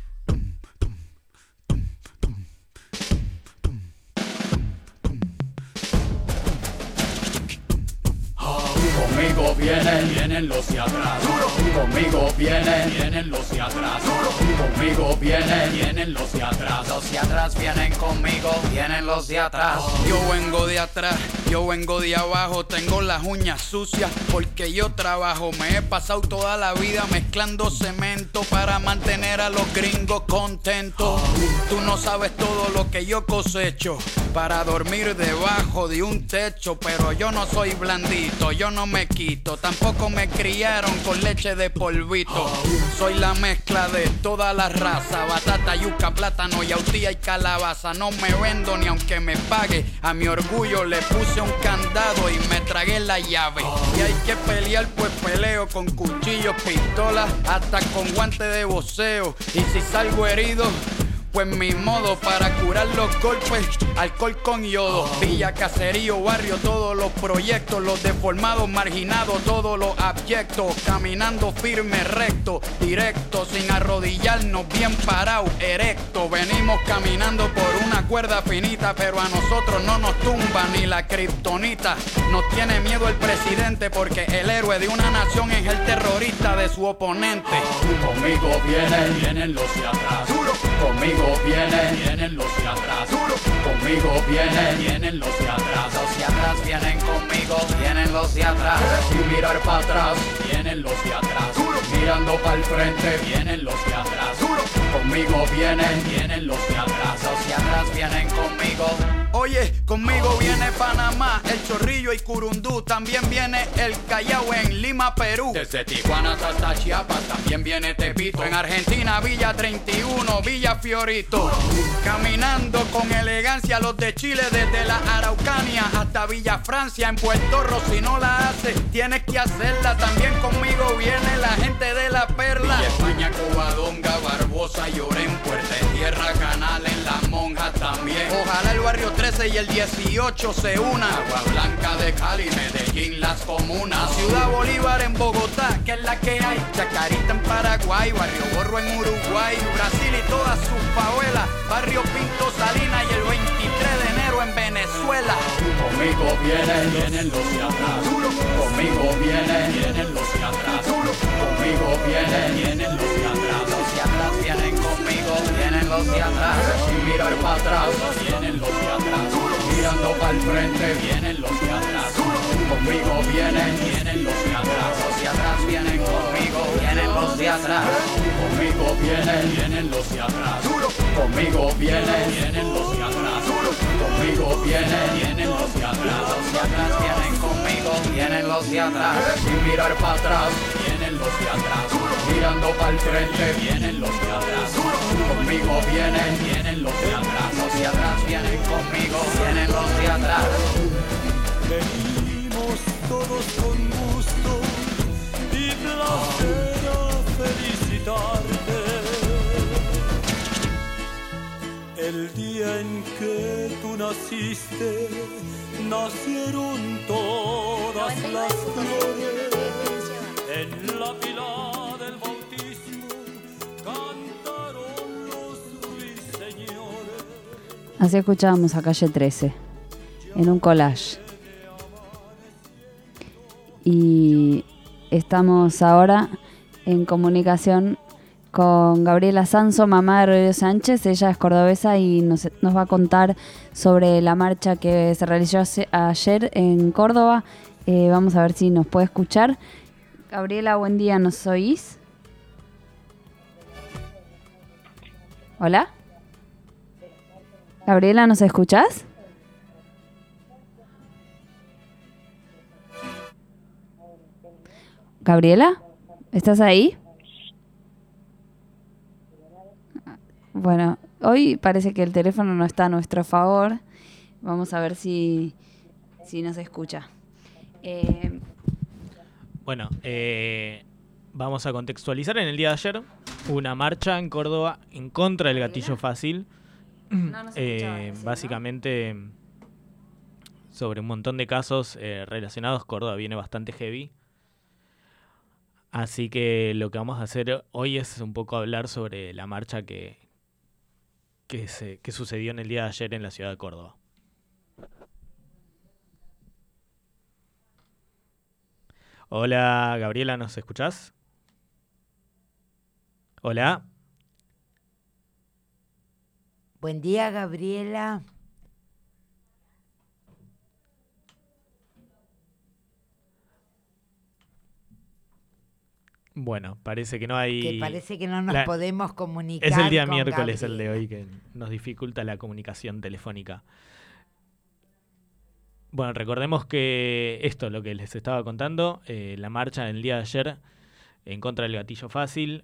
Conmigo vienen los de atrás. Conmigo vienen los de atrás. Conmigo vienen los de atrás. Los de atrás vienen conmigo, vienen los de atrás. Yo vengo de atrás, yo vengo de abajo. Tengo las uñas sucias porque yo trabajo. Me he pasado toda la vida mezclando cemento para mantener a los gringos contentos. Tú no sabes todo lo que yo cosecho para dormir debajo de un techo. Pero yo no soy blandito, yo no me quito. Tampoco me criaron con leche de polvito. Soy la mezcla de toda la raza. Batata, yuca, plátano, yautía y calabaza. No me vendo ni aunque me pague. A mi orgullo le puse puse un candado y me tragué la llave. Y hay que pelear, pues peleo con cuchillos, pistolas, hasta con guantes de boxeo. Y si salgo herido, pues mi modo para curar los golpes, alcohol con yodo. Villa, caserío, barrio, todos los proyectos, los deformados, marginados, todos los abyectos. Caminando firme, recto, directo, sin arrodillarnos, bien parado, erecto. Venimos caminando por una cuerda finita, pero a nosotros no nos tumba ni la kriptonita. Nos tiene miedo el presidente porque el héroe de una nación es el terrorista de su oponente. Conmigo vienen los de atrás. Conmigo vienen los de atrás. Conmigo vienen los de atrás. Los de atrás vienen conmigo, vienen los de atrás. Sin mirar para atrás, vienen los de atrás. Mirando para el frente, vienen los de atrás. Conmigo vienen los de atrás. Los de atrás vienen conmigo. Oye, conmigo viene Panamá, El Chorrillo y Curundú. También viene el Callao en Lima, Perú. Desde Tijuana hasta Chiapas también viene Tepito. En Argentina, Villa 31, Villa Fiorito. Caminando con elegancia los de Chile, desde la Araucanía hasta Villa Francia. En Puerto Rico, si no la haces, tienes que hacerla. También conmigo viene la gente de La Perla. Villa España, Covadonga, Barbosa, Llorén, Puerta de Tierra, Canal, en Las Monjas también. Ojalá el barrio 13 y el 18 se una. Agua Blanca de Cali, Medellín, Las Comunas. Ciudad Bolívar en Bogotá, que es la que hay. Chacarita en Paraguay, Barrio Borro en Uruguay, Brasil y todas sus favelas. Barrio Pinto, Salinas y el 23 de enero en Venezuela. Conmigo vienen los de atrás. Conmigo vienen los de atrás. Conmigo vienen los de atrás. Los de atrás vienen conmigo, vienen los de atrás. Sin mirar para atrás, vienen los de atrás. Mirando para el frente, vienen los de atrás. Conmigo vienen los de atrás. Los de atrás vienen conmigo, vienen los de atrás. Conmigo vienen los de atrás. Conmigo vienen los de atrás. Conmigo vienen los de atrás. Los de atrás vienen conmigo, vienen los de atrás. Sin mirar para atrás, vienen los de atrás. Mirando para el frente, vienen los de atrás. Conmigo vienen los de atrás. Los de atrás vienen conmigo, vienen los de atrás. Venimos todos con gusto y placer a felicitarte. El día en que tú naciste, nacieron todas las flores. En la pila del bautismo cantaron los ruiseñores. Así escuchábamos a Calle 13 en un collage. Y estamos ahora en comunicación con Gabriela Sanso, mamá de Rodrigo Sánchez. Ella es cordobesa y nos va a contar sobre la marcha que se realizó ayer en Córdoba. Vamos a ver si nos puede escuchar. Gabriela, buen día, ¿nos oís? ¿Hola? Gabriela, ¿nos escuchás? Gabriela, ¿estás ahí? Bueno, hoy parece que el teléfono no está a nuestro favor. Vamos a ver si nos escucha. Bueno, vamos a contextualizar. En el día de ayer hubo una marcha en Córdoba en contra del gatillo fácil. No nos escuchaba, ¿sí, básicamente sobre un montón de casos relacionados. Córdoba viene bastante heavy. Así que lo que vamos a hacer hoy es un poco hablar sobre la marcha que sucedió en el día de ayer en la ciudad de Córdoba. Hola, Gabriela, ¿nos escuchás? Hola. Buen día, Gabriela. Bueno, parece que no hay... Que parece que no nos podemos comunicar. Es el día con miércoles Gabriela. el de hoy que nos dificulta la comunicación telefónica. Bueno, recordemos que esto, lo que les estaba contando, la marcha del día de ayer en contra del gatillo fácil,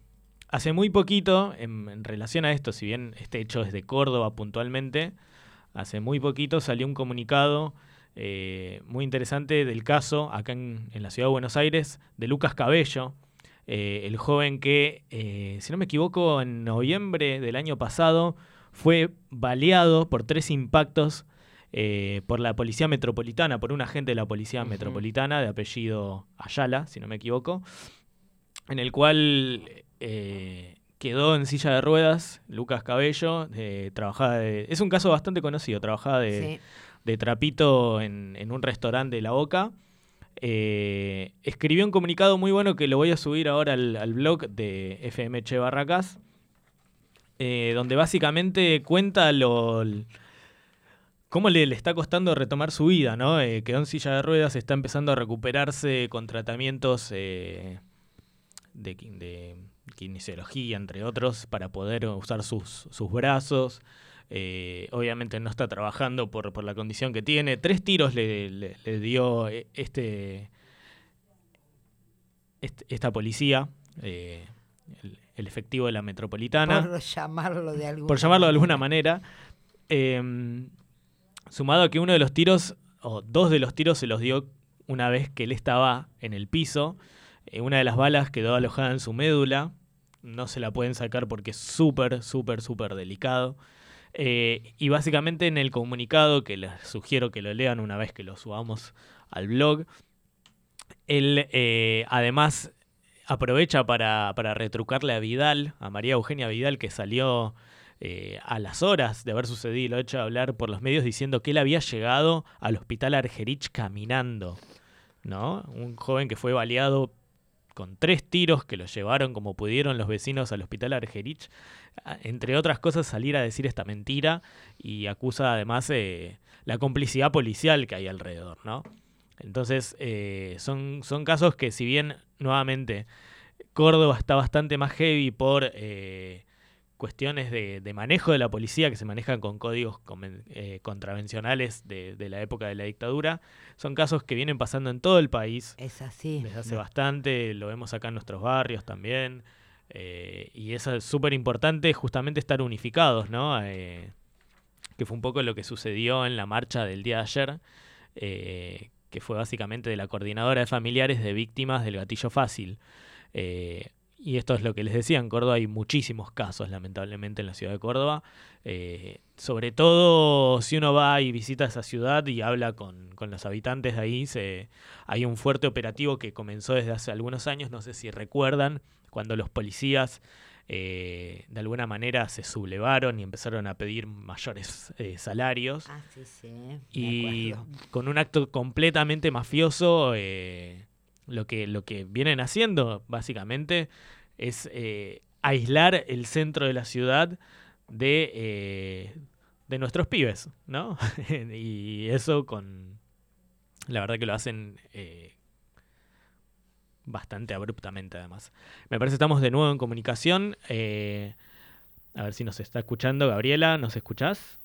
hace muy poquito, en relación a esto, si bien este hecho es de Córdoba puntualmente, hace muy poquito salió un comunicado muy interesante del caso acá en la ciudad de Buenos Aires de Lucas Cabello, el joven que, si no me equivoco, en noviembre del año pasado fue baleado por 3 impactos por la policía metropolitana, por un agente de la policía metropolitana de apellido Ayala, si no me equivoco, en el cual quedó en silla de ruedas Lucas Cabello, es un caso bastante conocido, trabajaba de trapito en un restaurante de La Boca. Escribió un comunicado muy bueno que lo voy a subir ahora al blog de FM Che Barracas, donde básicamente cuenta cómo le está costando retomar su vida, ¿no? Quedó en silla de ruedas, está empezando a recuperarse con tratamientos de kinesiología, entre otros, para poder usar sus brazos. Obviamente no está trabajando por la condición que tiene. 3 tiros le dio esta policía, el efectivo de la metropolitana. Por llamarlo de alguna manera. Sumado a que uno de los tiros, o 2 de los tiros, se los dio una vez que él estaba en el piso. Una de las balas quedó alojada en su médula. No se la pueden sacar porque es súper, súper, súper delicado. Y básicamente en el comunicado, que les sugiero que lo lean una vez que lo subamos al blog, él además aprovecha para retrucarle a Vidal, a María Eugenia Vidal, que salió a las horas de haber sucedido, lo ha hecho hablar por los medios diciendo que él había llegado al hospital Argerich caminando, ¿no? Un joven que fue baleado con 3 tiros que lo llevaron como pudieron los vecinos al hospital Argerich, entre otras cosas salir a decir esta mentira, y acusa además la complicidad policial que hay alrededor, ¿no? Entonces son casos que, si bien nuevamente Córdoba está bastante más heavy por cuestiones de manejo de la policía, que se manejan con códigos contravencionales de la época de la dictadura, son casos que vienen pasando en todo el país. Es así. Desde hace bastante, lo vemos acá en nuestros barrios también, y eso es súper importante, justamente estar unificados, ¿no? Que fue un poco lo que sucedió en la marcha del día de ayer, que fue básicamente de la Coordinadora de Familiares de Víctimas del Gatillo Fácil. Y esto es lo que les decía, en Córdoba hay muchísimos casos, lamentablemente, en la ciudad de Córdoba. Sobre todo si uno va y visita esa ciudad y habla con los habitantes de ahí, hay un fuerte operativo que comenzó desde hace algunos años, no sé si recuerdan, cuando los policías de alguna manera se sublevaron y empezaron a pedir mayores salarios. Ah, sí, y con un acto completamente mafioso, lo que vienen haciendo básicamente es aislar el centro de la ciudad de nuestros pibes, ¿no? Y eso la verdad que lo hacen bastante abruptamente, además. Me parece que estamos de nuevo en comunicación. A ver si nos está escuchando Gabriela, ¿nos escuchás?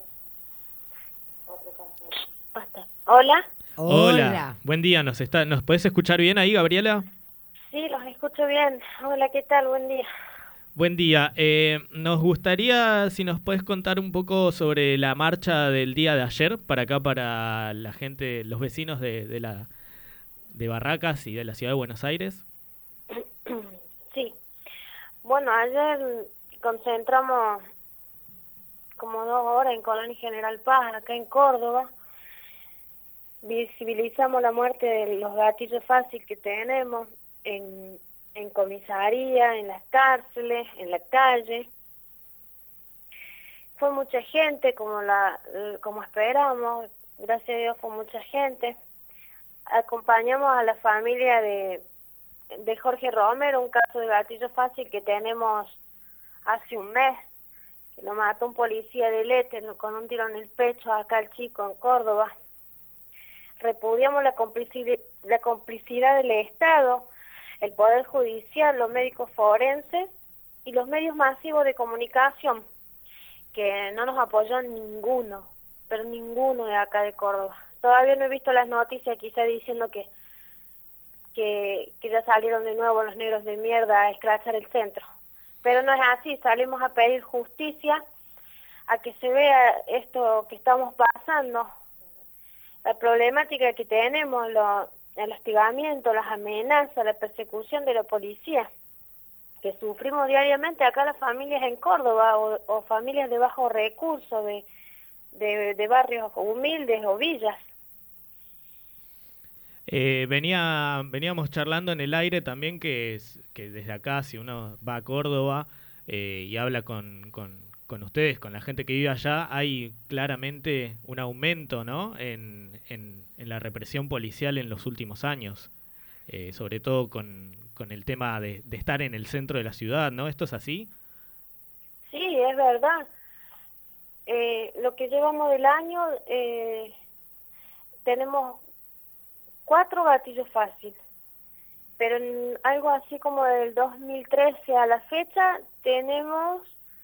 Hola. Hola, buen día, ¿nos podés escuchar bien ahí, Gabriela? Sí, los escucho bien. Hola, ¿qué tal? Buen día. Buen día. Nos gustaría, si nos podés contar un poco sobre la marcha del día de ayer, para acá, para la gente, los vecinos de Barracas y de la ciudad de Buenos Aires. Sí. Bueno, ayer concentramos como 2 horas en Colonia General Paz, acá en Córdoba. Visibilizamos la muerte de los gatillos fáciles que tenemos en comisaría, en las cárceles, en la calle. Fue mucha gente, como esperamos, gracias a Dios fue mucha gente. Acompañamos a la familia de Jorge Romero, un caso de gatillo fácil que tenemos hace un mes, que lo mató un policía de Lete con un tiro en el pecho acá el chico en Córdoba. Repudiamos la complicidad del Estado, el Poder Judicial, los médicos forenses y los medios masivos de comunicación, que no nos apoyó ninguno, pero ninguno de acá de Córdoba. Todavía no he visto las noticias quizá diciendo que ya salieron de nuevo los negros de mierda a escrachar el centro. Pero no es así, salimos a pedir justicia, a que se vea esto que estamos pasando, la problemática que tenemos, el hostigamiento, las amenazas, la persecución de la policía, que sufrimos diariamente acá las familias en Córdoba o familias de bajos recursos, de barrios humildes o villas. Veníamos charlando en el aire también que desde acá, si uno va a Córdoba y habla con ustedes, con la gente que vive allá, hay claramente un aumento, ¿no? en la represión policial en los últimos años, sobre todo con el tema de estar en el centro de la ciudad, ¿no? ¿Esto es así? Sí, es verdad. Lo que llevamos del año, tenemos 4 gatillos fáciles, pero en algo así como del 2013 a la fecha tenemos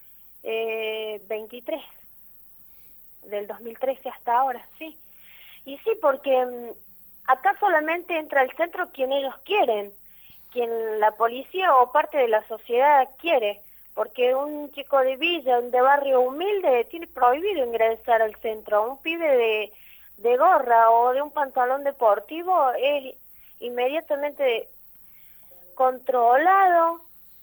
23, del 2013 hasta ahora, sí. Y sí, porque acá solamente entra al centro quien ellos quieren, quien la policía o parte de la sociedad quiere, porque un chico de villa, de barrio humilde, tiene prohibido ingresar al centro. Un pibe de gorra o de un pantalón deportivo es inmediatamente controlado.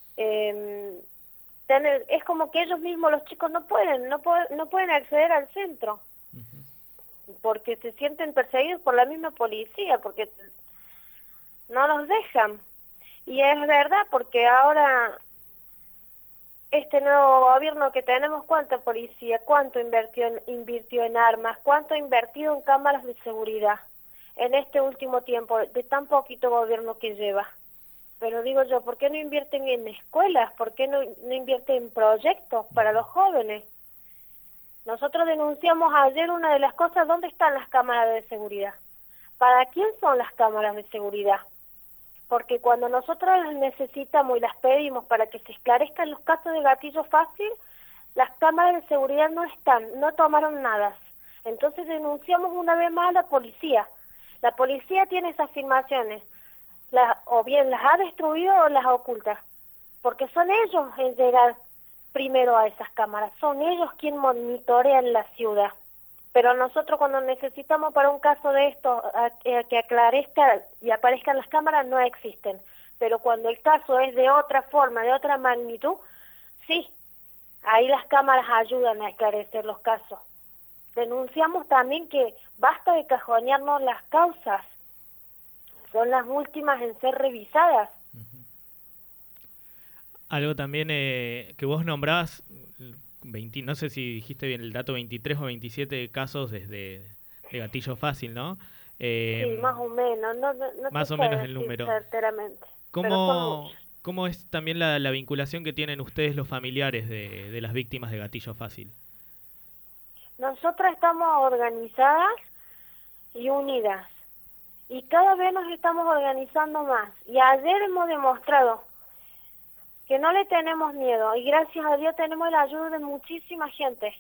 Es como que ellos mismos, los chicos, no pueden acceder al centro, porque se sienten perseguidos por la misma policía, porque no los dejan. Y es verdad, porque ahora este nuevo gobierno que tenemos, ¿cuánta policía? ¿Cuánto invirtió en armas? ¿Cuánto ha invertido en cámaras de seguridad en este último tiempo, de tan poquito gobierno que lleva? Pero digo yo, ¿por qué no invierten en escuelas? ¿Por qué no invierten en proyectos para los jóvenes? Nosotros denunciamos ayer una de las cosas, ¿dónde están las cámaras de seguridad? ¿Para quién son las cámaras de seguridad? Porque cuando nosotros las necesitamos y las pedimos para que se esclarezcan los casos de gatillo fácil, las cámaras de seguridad no están, no tomaron nada. Entonces denunciamos una vez más a la policía. La policía tiene esas filmaciones, o bien las ha destruido o las oculta, porque son ellos en llegar primero a esas cámaras, son ellos quienes monitorean la ciudad. Pero nosotros cuando necesitamos para un caso de esto que aclarezca y aparezcan las cámaras, no existen. Pero cuando el caso es de otra forma, de otra magnitud, sí, ahí las cámaras ayudan a esclarecer los casos. Denunciamos también que basta de cajonearnos las causas, son las últimas en ser revisadas. Algo también que vos nombrás, no sé si dijiste bien el dato, 23 o 27 casos de gatillo fácil, ¿no? Sí, más o menos, no más te o puedo menos el decir número. certeramente. ¿Cómo es también la vinculación que tienen ustedes los familiares de las víctimas de gatillo fácil? Nosotras estamos organizadas y unidas, y cada vez nos estamos organizando más. Y ayer hemos demostrado que no le tenemos miedo, y gracias a Dios tenemos la ayuda de muchísima gente.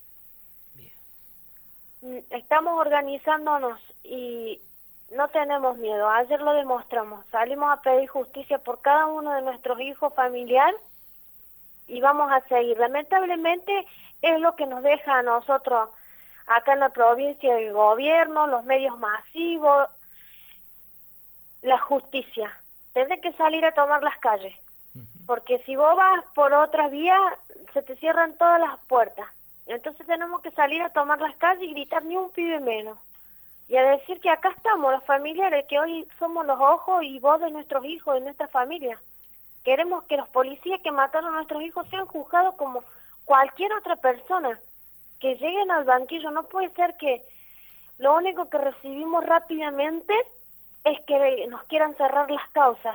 Bien. Estamos organizándonos y no tenemos miedo. Ayer lo demostramos. Salimos a pedir justicia por cada uno de nuestros hijos familiares y vamos a seguir. Lamentablemente es lo que nos deja a nosotros acá en la provincia, el gobierno, los medios masivos, la justicia. Tendré que salir a tomar las calles. Porque si vos vas por otras vías, se te cierran todas las puertas. Entonces tenemos que salir a tomar las calles y gritar ni un pibe menos. Y a decir que acá estamos, los familiares, que hoy somos los ojos y voz de nuestros hijos, de nuestra familia. Queremos que los policías que mataron a nuestros hijos sean juzgados como cualquier otra persona. Que lleguen al banquillo. No puede ser que lo único que recibimos rápidamente es que nos quieran cerrar las causas.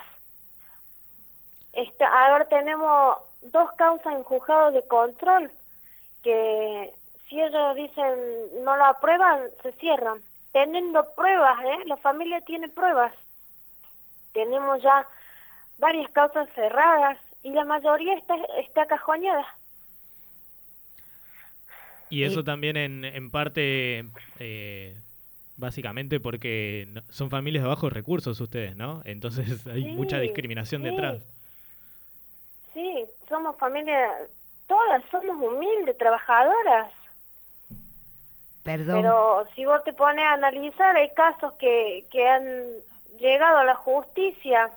Ahora tenemos 2 causas en juzgado de control, que si ellos dicen no lo aprueban, se cierran. Teniendo pruebas, la familia tiene pruebas. Tenemos ya varias causas cerradas y la mayoría está cajoneada. Y eso también en parte, básicamente porque son familias de bajos recursos ustedes, ¿no? Entonces hay mucha discriminación detrás. Sí, somos familias, todas somos humildes, trabajadoras. Perdón. Pero si vos te pones a analizar, hay casos que han llegado a la justicia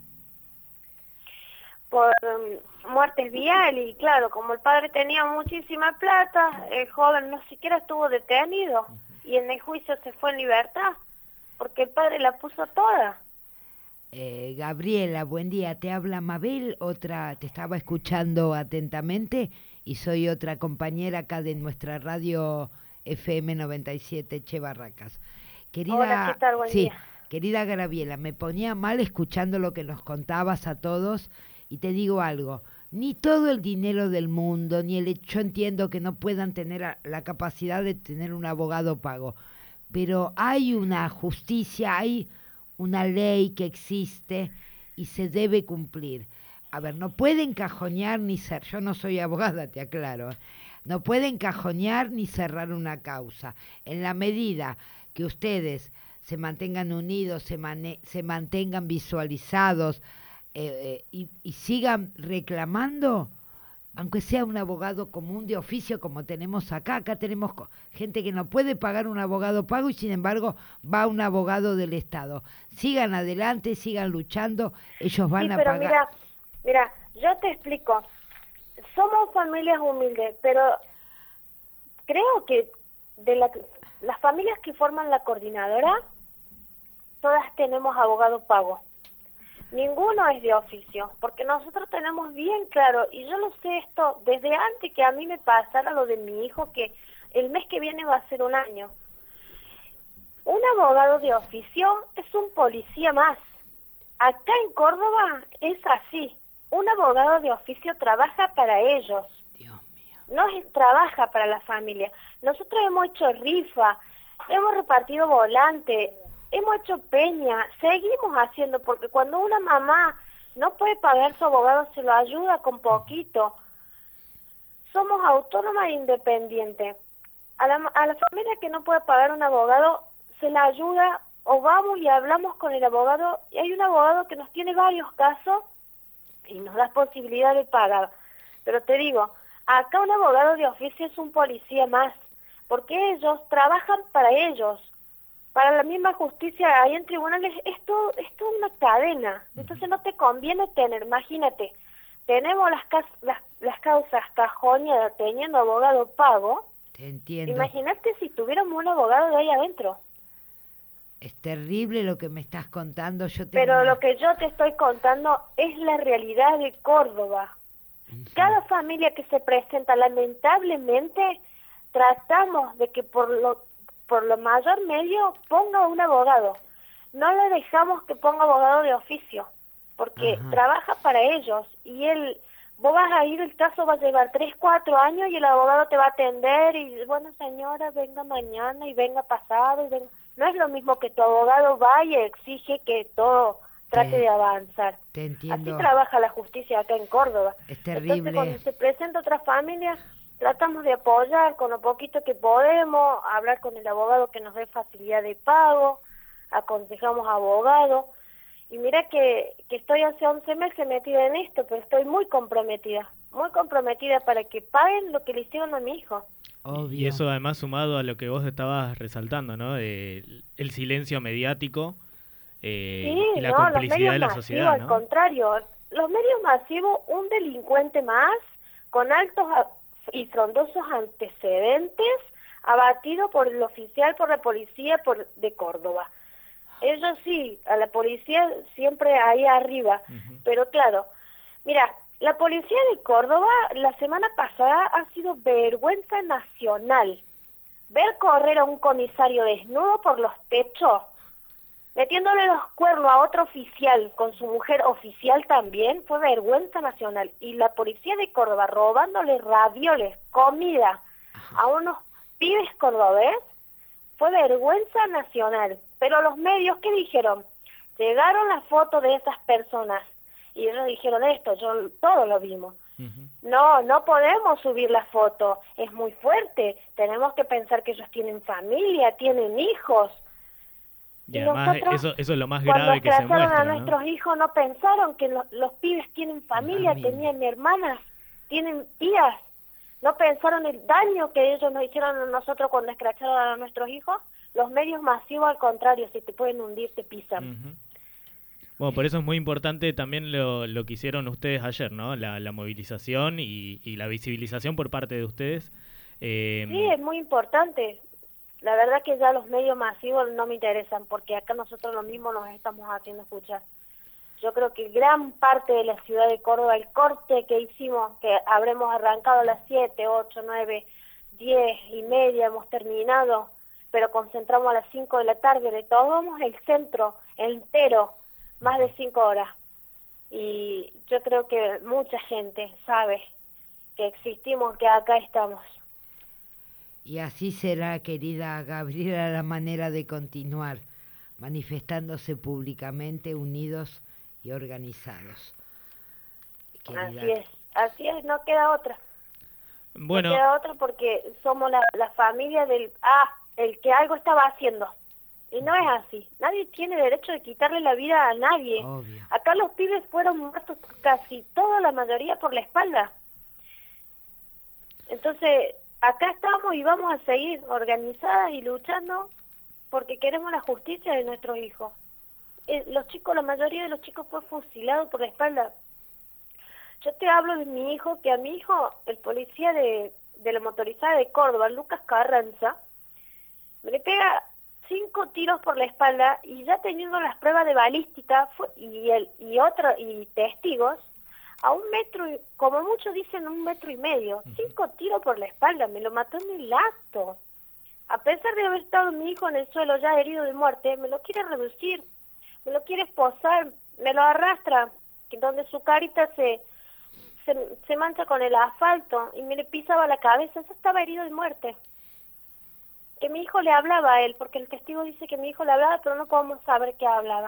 por muertes viales, y claro, como el padre tenía muchísima plata, el joven no siquiera estuvo detenido y en el juicio se fue en libertad porque el padre la puso toda. Gabriela, buen día, te habla Mabel, te estaba escuchando atentamente y soy otra compañera acá de nuestra radio FM 97 Che Barracas. Querida, hola, ¿qué tal? Buen día. Querida Gabriela, me ponía mal escuchando lo que nos contabas a todos. Y te digo algo, ni todo el dinero del mundo, yo entiendo que no puedan tener la capacidad de tener un abogado pago, pero hay una justicia, hay una ley que existe y se debe cumplir. A ver, no puede encajoñar ni cerrar, yo no soy abogada, te aclaro, no puede encajoñar ni cerrar una causa. En la medida que ustedes se mantengan unidos, se mantengan visualizados, y sigan reclamando, aunque sea un abogado común de oficio como tenemos acá tenemos gente que no puede pagar un abogado pago y sin embargo va un abogado del Estado. Sigan adelante, sigan luchando, ellos van a pagar. Pero mira, yo te explico, somos familias humildes, pero creo que de las familias que forman la coordinadora, todas tenemos abogado pago. Ninguno es de oficio, porque nosotros tenemos bien claro, y yo lo sé esto desde antes que a mí me pasara lo de mi hijo, que el mes que viene va a ser 1 año. Un abogado de oficio es un policía más. Acá en Córdoba es así. Un abogado de oficio trabaja para ellos. Dios mío. No trabaja para la familia. Nosotros hemos hecho rifa, hemos repartido volante, hemos hecho peña, seguimos haciendo, porque cuando una mamá no puede pagar su abogado, se lo ayuda con poquito. Somos autónomas e independientes. A la familia que no puede pagar un abogado, se la ayuda, o vamos y hablamos con el abogado, y hay un abogado que nos tiene varios casos y nos da posibilidad de pagar. Pero te digo, acá un abogado de oficio es un policía más, porque ellos trabajan para ellos. Para la misma justicia ahí en tribunales es todo una cadena. Entonces no te conviene tener, imagínate, tenemos las causas cajoneadas teniendo abogado pago. Te entiendo. Imagínate si tuviéramos un abogado de ahí adentro. Es terrible lo que me estás contando. Pero lo que yo te estoy contando es la realidad de Córdoba. Cada familia que se presenta, lamentablemente, tratamos de que por lo mayor medio ponga un abogado. No le dejamos que ponga abogado de oficio, porque trabaja para ellos. Y vos vas a ir, el caso va a llevar 3, 4 años y el abogado te va a atender y, bueno, señora, venga mañana y venga pasado. No es lo mismo que tu abogado vaya y exige que todo trate de avanzar. Te entiendo. Así trabaja la justicia acá en Córdoba. Es terrible. Entonces, cuando se presenta otra familia, tratamos de apoyar con lo poquito que podemos, hablar con el abogado que nos dé facilidad de pago, aconsejamos a abogado. Y mira que estoy hace 11 meses metida en esto, pero estoy muy comprometida para que paguen lo que le hicieron a mi hijo. Obvio. Y eso además sumado a lo que vos estabas resaltando, ¿no? El silencio mediático y la complicidad de la sociedad, al contrario, los medios masivos, un delincuente más con altos y frondosos antecedentes, abatido por el oficial, por la policía de Córdoba. Ellos sí, a la policía siempre ahí arriba, pero claro, mira, la policía de Córdoba la semana pasada ha sido vergüenza nacional. Ver correr a un comisario desnudo por los techos, metiéndole los cuernos a otro oficial con su mujer oficial también, fue vergüenza nacional. Y la policía de Córdoba robándole ravioles, comida a unos pibes cordobés, fue vergüenza nacional. Pero los medios, ¿qué dijeron? Llegaron las fotos de esas personas y ellos dijeron esto, todos lo vimos. No podemos subir la foto, es muy fuerte, tenemos que pensar que ellos tienen familia, tienen hijos. Y además eso es lo más grave que se muestra, cuando a nuestros hijos no pensaron que los pibes tienen familia, tenían hermanas, tienen tías. ¿No pensaron el daño que ellos nos hicieron a nosotros cuando escracharon a nuestros hijos? Los medios masivos, al contrario, si te pueden hundir, te pisan. Bueno, por eso es muy importante también lo que hicieron ustedes ayer, ¿no? La movilización y la visibilización por parte de ustedes. Sí, es muy importante. La verdad que ya los medios masivos no me interesan, porque acá nosotros lo mismo nos estamos haciendo escuchar. Yo creo que gran parte de la ciudad de Córdoba, el corte que hicimos, que habremos arrancado a las 7, 8, 9, 10 y media, hemos terminado, pero concentramos a las 5 de la tarde, de tomamos el centro entero, más de 5 horas. Y yo creo que mucha gente sabe que existimos, que acá estamos. Y así será, querida Gabriela, la manera de continuar, manifestándose públicamente, unidos y organizados. Querida. Así es, no queda otra. Bueno. No queda otra porque somos la familia del... el que algo estaba haciendo. Y no es así. Nadie tiene derecho de quitarle la vida a nadie. Obvio. Acá los pibes fueron muertos casi toda la mayoría por la espalda. Entonces, acá estamos y vamos a seguir organizadas y luchando porque queremos la justicia de nuestros hijos. Los chicos, la mayoría de los chicos fue fusilado por la espalda. Yo te hablo de mi hijo, que a mi hijo, el policía de la motorizada de Córdoba, Lucas Carranza, me le pega 5 tiros por la espalda y ya teniendo las pruebas de balística y testigos, a 1 metro, como muchos dicen 1,5 metros, 5 tiros por la espalda, me lo mató en el acto. A pesar de haber estado mi hijo en el suelo ya herido de muerte, me lo quiere reducir, me lo quiere esposar, me lo arrastra, donde su carita se mancha con el asfalto y me le pisaba la cabeza, eso estaba herido de muerte. Que mi hijo le hablaba a él, porque el testigo dice que mi hijo le hablaba, pero no podemos saber qué hablaba.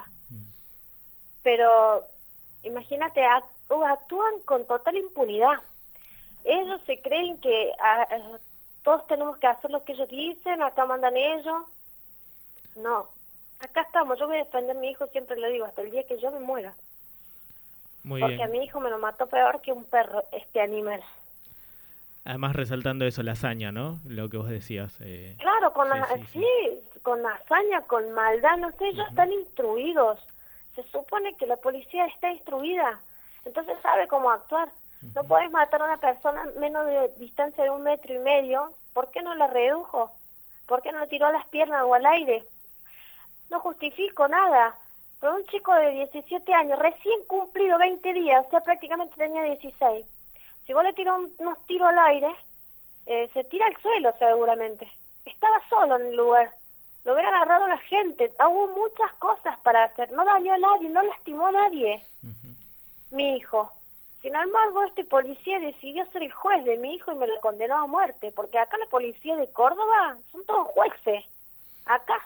Pero imagínate, actúan con total impunidad. Ellos se creen que todos tenemos que hacer lo que ellos dicen, acá mandan ellos. No, acá estamos, yo voy a defender a mi hijo, siempre le digo, hasta el día que yo me muera. Muy porque bien. A mi hijo me lo mató peor que un perro, este animal. Además resaltando eso, la hazaña, ¿no? Lo que vos decías. Claro, con hazaña, con maldad, no sé, ellos están instruidos. Se supone que la policía está instruida, entonces sabe cómo actuar. No podés matar a una persona a menos de distancia de 1,5 metros. ¿Por qué no la redujo? ¿Por qué no le tiró a las piernas o al aire? No justifico nada. Pero un chico de 17 años, recién cumplido 20 días, o sea, prácticamente tenía 16. Si vos le tirás unos tiros al aire, se tira al suelo seguramente. Estaba solo en el lugar. Lo hubiera agarrado la gente. Hubo muchas cosas para hacer. No dañó a nadie, no lastimó a nadie. Mi hijo. Sin embargo, este policía decidió ser el juez de mi hijo y me lo condenó a muerte. Porque acá la policía de Córdoba son todos jueces. Acá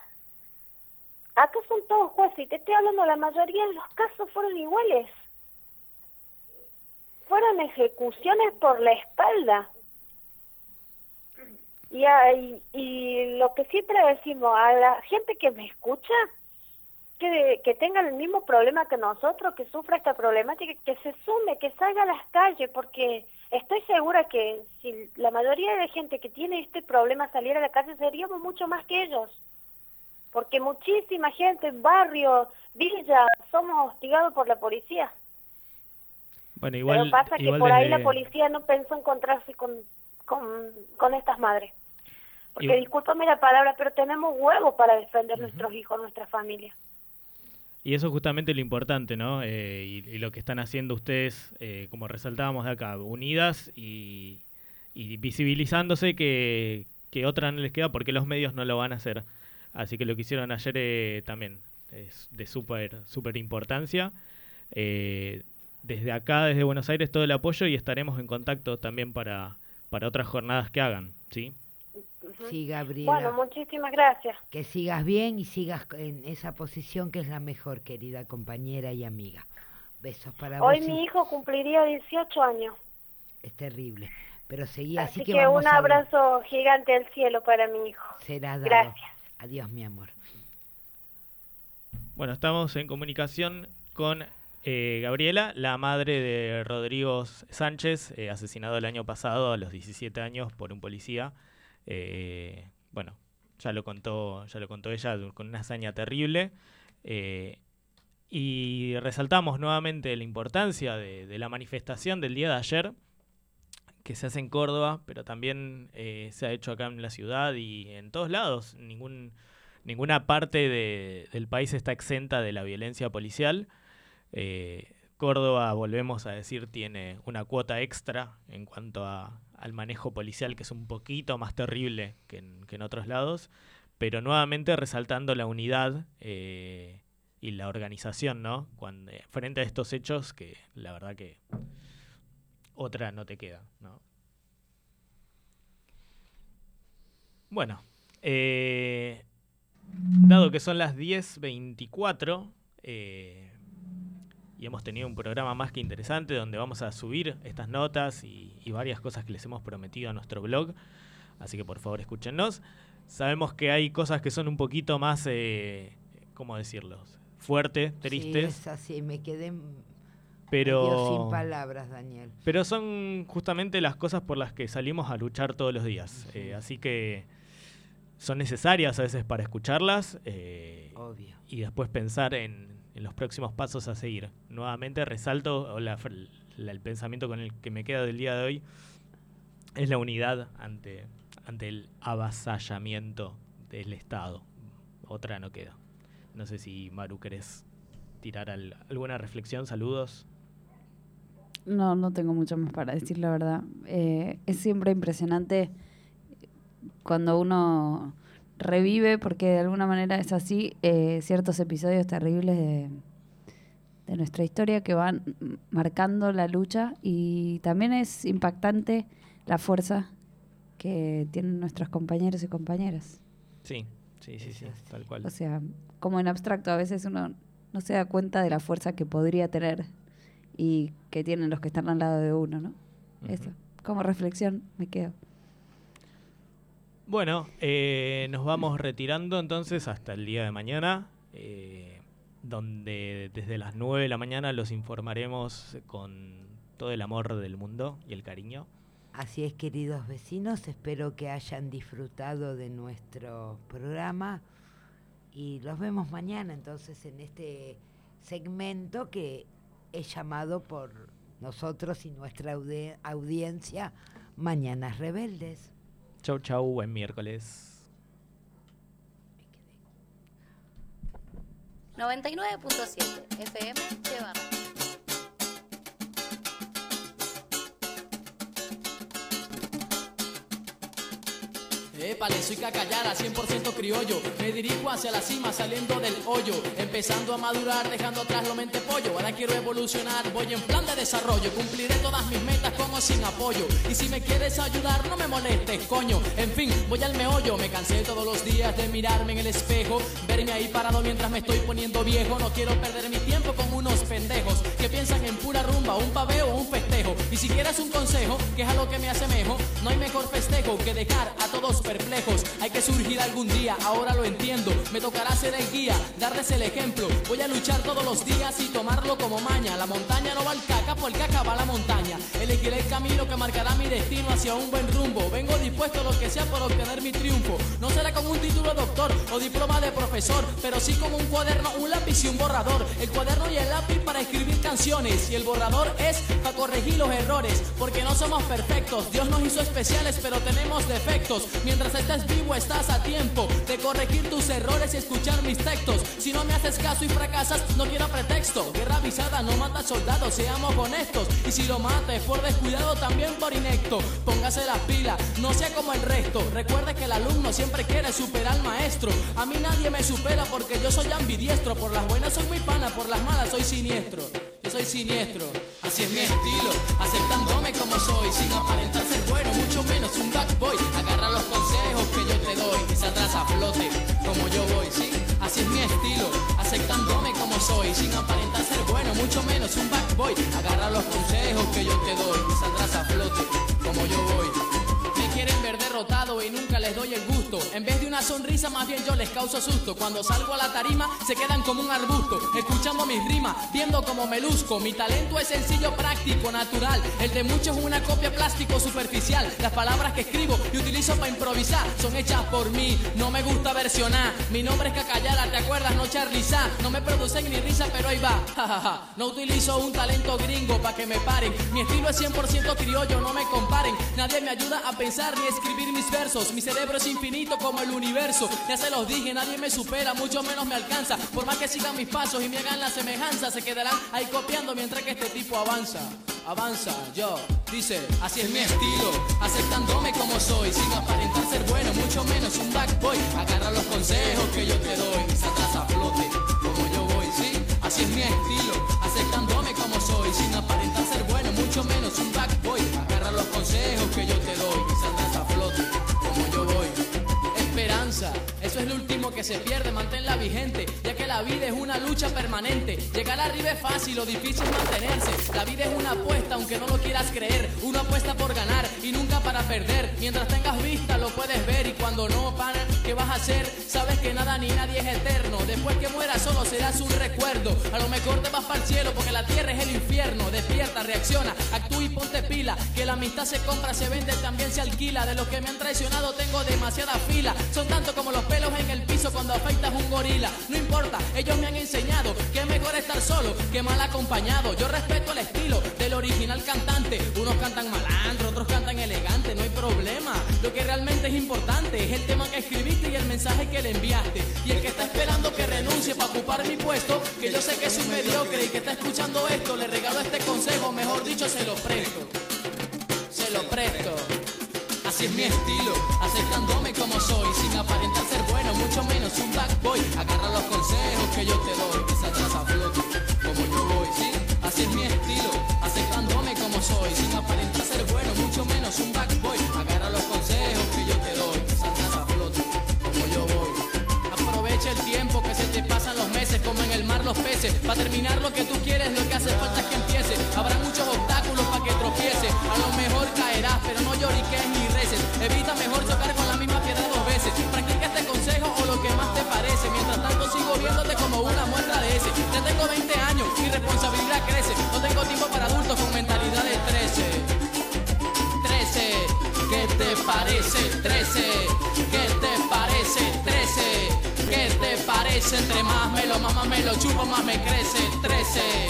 son todos jueces. Y te estoy hablando, la mayoría de los casos fueron iguales. Fueron ejecuciones por la espalda. Y lo que siempre decimos a la gente que me escucha, que tenga el mismo problema que nosotros, que sufra esta problemática, que se sume, que salga a las calles, porque estoy segura que si la mayoría de gente que tiene este problema saliera a la calle, seríamos mucho más que ellos. Porque muchísima gente, barrio, villa, somos hostigados por la policía. Bueno, igual, pero pasa que por ahí la policía no pensó encontrarse con estas madres. Porque discúlpame la palabra, pero tenemos huevos para defender nuestros hijos, nuestra familia. Y eso es justamente lo importante, ¿no? Y lo que están haciendo ustedes, como resaltábamos de acá, unidas y visibilizándose que otra no les queda porque los medios no lo van a hacer. Así que lo que hicieron ayer también es de súper importancia. Desde acá, desde Buenos Aires, todo el apoyo y estaremos en contacto también para otras jornadas que hagan, ¿sí? Sí, Gabriela. Bueno, muchísimas gracias. Que sigas bien y sigas en esa posición que es la mejor, querida compañera y amiga. Besos para vos. Hoy mi hijo cumpliría 18 años. Es terrible, pero seguí así que vamos un a abrazo gigante al cielo para mi hijo. Será dado. Gracias. Adiós, mi amor. Bueno, estamos en comunicación con Gabriela, la madre de Rodrigo Sánchez, asesinado el año pasado a los 17 años por un policía. Bueno, ya lo contó ella con una hazaña terrible. Y resaltamos nuevamente la importancia de la manifestación del día de ayer, que se hace en Córdoba, pero también se ha hecho acá en la ciudad y en todos lados. Ninguna parte del país está exenta de la violencia policial. Córdoba, volvemos a decir, tiene una cuota extra en cuanto al manejo policial, que es un poquito más terrible que en otros lados, pero nuevamente resaltando la unidad y la organización, ¿no? Frente a estos hechos, que la verdad que otra no te queda, ¿no? Bueno, dado que son las 10:24, y hemos tenido un programa más que interesante donde vamos a subir estas notas y varias cosas que les hemos prometido a nuestro blog, así que por favor escúchennos. Sabemos que hay cosas que son un poquito más, ¿cómo decirlo? Fuertes, tristes. Sí, es así, me quedé pero sin palabras, Daniel. Pero son justamente las cosas por las que salimos a luchar todos los días, así que son necesarias a veces para escucharlas. Obvio. Y después pensar en los próximos pasos a seguir. Nuevamente resalto el pensamiento con el que me queda del día de hoy es la unidad ante el avasallamiento del Estado. Otra no queda. No sé si Maru querés tirar alguna reflexión, saludos. No tengo mucho más para decir, la verdad. Es siempre impresionante cuando uno revive, porque de alguna manera es así, ciertos episodios terribles de nuestra historia que van marcando la lucha, y también es impactante la fuerza que tienen nuestros compañeros y compañeras. Sí, tal cual. O sea, como en abstracto, a veces uno no se da cuenta de la fuerza que podría tener y que tienen los que están al lado de uno, ¿no? Uh-huh. Eso, como reflexión me quedo. Bueno, nos vamos retirando entonces hasta el día de mañana, donde desde las 9 de la mañana los informaremos con todo el amor del mundo y el cariño. Así es, queridos vecinos, espero que hayan disfrutado de nuestro programa y los vemos mañana entonces en este segmento que es llamado por nosotros y nuestra audiencia Mañanas Rebeldes. Chau, buen miércoles. 99.7 FM Chevarra. Épale, soy Cacayara, 100% criollo. Me dirijo hacia la cima saliendo del hoyo, empezando a madurar, dejando atrás lo mente pollo. Ahora quiero evolucionar, voy en plan de desarrollo. Cumpliré todas mis metas con o sin apoyo. Y si me quieres ayudar, no me molestes, coño. En fin, voy al meollo. Me cansé todos los días de mirarme en el espejo, verme ahí parado mientras me estoy poniendo viejo. No quiero perder mi tiempo con unos pendejos que piensan en pura rumba, un paveo o un festejo. Y si quieres un consejo, que es a lo que me asemejo, no hay mejor festejo que dejar a todos perplejos. Hay que surgir algún día, ahora lo entiendo. Me tocará ser el guía, darles el ejemplo. Voy a luchar todos los días y tomarlo como maña. La montaña no va al caca, por el caca va a la montaña. Elegiré el camino que marcará mi destino hacia un buen rumbo. Vengo dispuesto a lo que sea por obtener mi triunfo. No será con un título de doctor o diploma de profesor, pero sí con un cuaderno, un lápiz y un borrador. El cuaderno y el lápiz para escribir canciones, y el borrador es para corregir los errores, porque no somos perfectos. Dios nos hizo especiales, pero tenemos defectos. Mientras estés vivo estás a tiempo de corregir tus errores y escuchar mis textos. Si no me haces caso y fracasas, no quiero pretexto. Guerra avisada no mata soldados, seamos honestos. Y si lo mata es por descuidado, también por inecto. Póngase las pilas, no sea como el resto. Recuerde que el alumno siempre quiere superar al maestro. A mí nadie me supera porque yo soy ambidiestro. Por las buenas soy muy pana, por las malas soy siniestro. Yo soy siniestro, así es mi estilo, aceptándome como soy, sin aparentar ser bueno, mucho menos un bad boy. Agarra los consejos que yo te doy y saldrás a flote como yo voy, sí. Así es mi estilo, aceptándome como soy, sin aparentar ser bueno, mucho menos un bad boy. Agarra los consejos que yo te doy y saldrás a flote como yo voy. Me quieren ver derrotado y nunca les doy el gusto. En vez de una una sonrisa, más bien yo les causo susto. Cuando salgo a la tarima se quedan como un arbusto, escuchando mis rimas, viendo cómo me luzco. Mi talento es sencillo, práctico, natural. El de muchos es una copia plástico superficial. Las palabras que escribo y utilizo para improvisar son hechas por mí, no me gusta versionar. Mi nombre es Cacayala, ¿te acuerdas? No Charliza. No me producen ni risa, pero ahí va. No utilizo un talento gringo para que me paren. Mi estilo es 100% criollo, no me comparen. Nadie me ayuda a pensar ni a escribir mis versos. Mi cerebro es infinito como el universo. Ya se los dije, nadie me supera, mucho menos me alcanza. Por más que sigan mis pasos y me hagan la semejanza, se quedarán ahí copiando mientras que este tipo avanza. Avanza, yo, dice, así es mi estilo, aceptándome como soy, sin aparentar ser bueno, mucho menos un bad boy. Agarra los consejos que yo te doy y saldrás a flote, como yo voy, sí, así es mi estilo, aceptándome como soy, sin aparentar ser bueno, mucho menos un bad boy. Agarra los consejos que yo te doy y saldrás a flote, como yo voy. Esperanza, eso es lo último que se pierde, manténla vigente, ya que la vida es una lucha permanente. Llegar arriba es fácil, lo difícil es mantenerse. La vida es una apuesta, aunque no lo quieras creer. Uno apuesta por ganar y nunca para perder. Mientras tengas vista lo puedes ver, y cuando no, pana, ¿qué vas a hacer? Sabes que nada ni nadie es eterno. Después que mueras solo serás un recuerdo. A lo mejor te vas para el cielo porque la tierra es el infierno. Despierta, reacciona, actúa y ponte pila, que la amistad se compra, se vende, también se alquila. De los que me han traicionado tengo demasiada fila. Son tanto como los pelos en el piso cuando afeitas un gorila. No importa, ellos me han enseñado que es mejor estar solo que mal acompañado. Yo respeto el estilo del original cantante. Unos cantan malandro, otros cantan elegante, no hay problema. Lo que realmente es importante es el tema que escribiste y el mensaje que le enviaste. Y el que está esperando que renuncie para ocupar mi puesto, que yo sé que soy mediocre y que está escuchando esto, le regalo este consejo, mejor dicho se lo presto. Se lo presto. Así es mi estilo, aceptándome como soy, sin aparentar ser bueno, mucho menos un bad boy. Agarra los consejos que yo te doy y saldrás a flote, como yo voy, ¿sí? Así es mi estilo, aceptándome como soy, sin aparentar ser bueno, mucho menos un bad boy. Agarra los consejos que yo te doy y saldrás a flote, como yo voy. Aprovecha el tiempo que se te pasan los meses, como en el mar los peces. Para terminar lo que tú quieres, lo que hace falta es que empiece. Habrá muchos obstáculos para que tropieces, a lo mejor caerás, pero no lloriques ni reces. Evita mejor chocar con la misma piedra dos veces. Practica este consejo o lo que más te parece. Mientras tanto sigo viéndote como una muestra de ese. Ya tengo 20 años, mi responsabilidad crece. No tengo tiempo para adultos con mentalidad de 13. 13, ¿qué te parece? 13, ¿qué te parece? 13, ¿qué te parece? Entre más me lo mama, me lo chupo, más me crece. 13.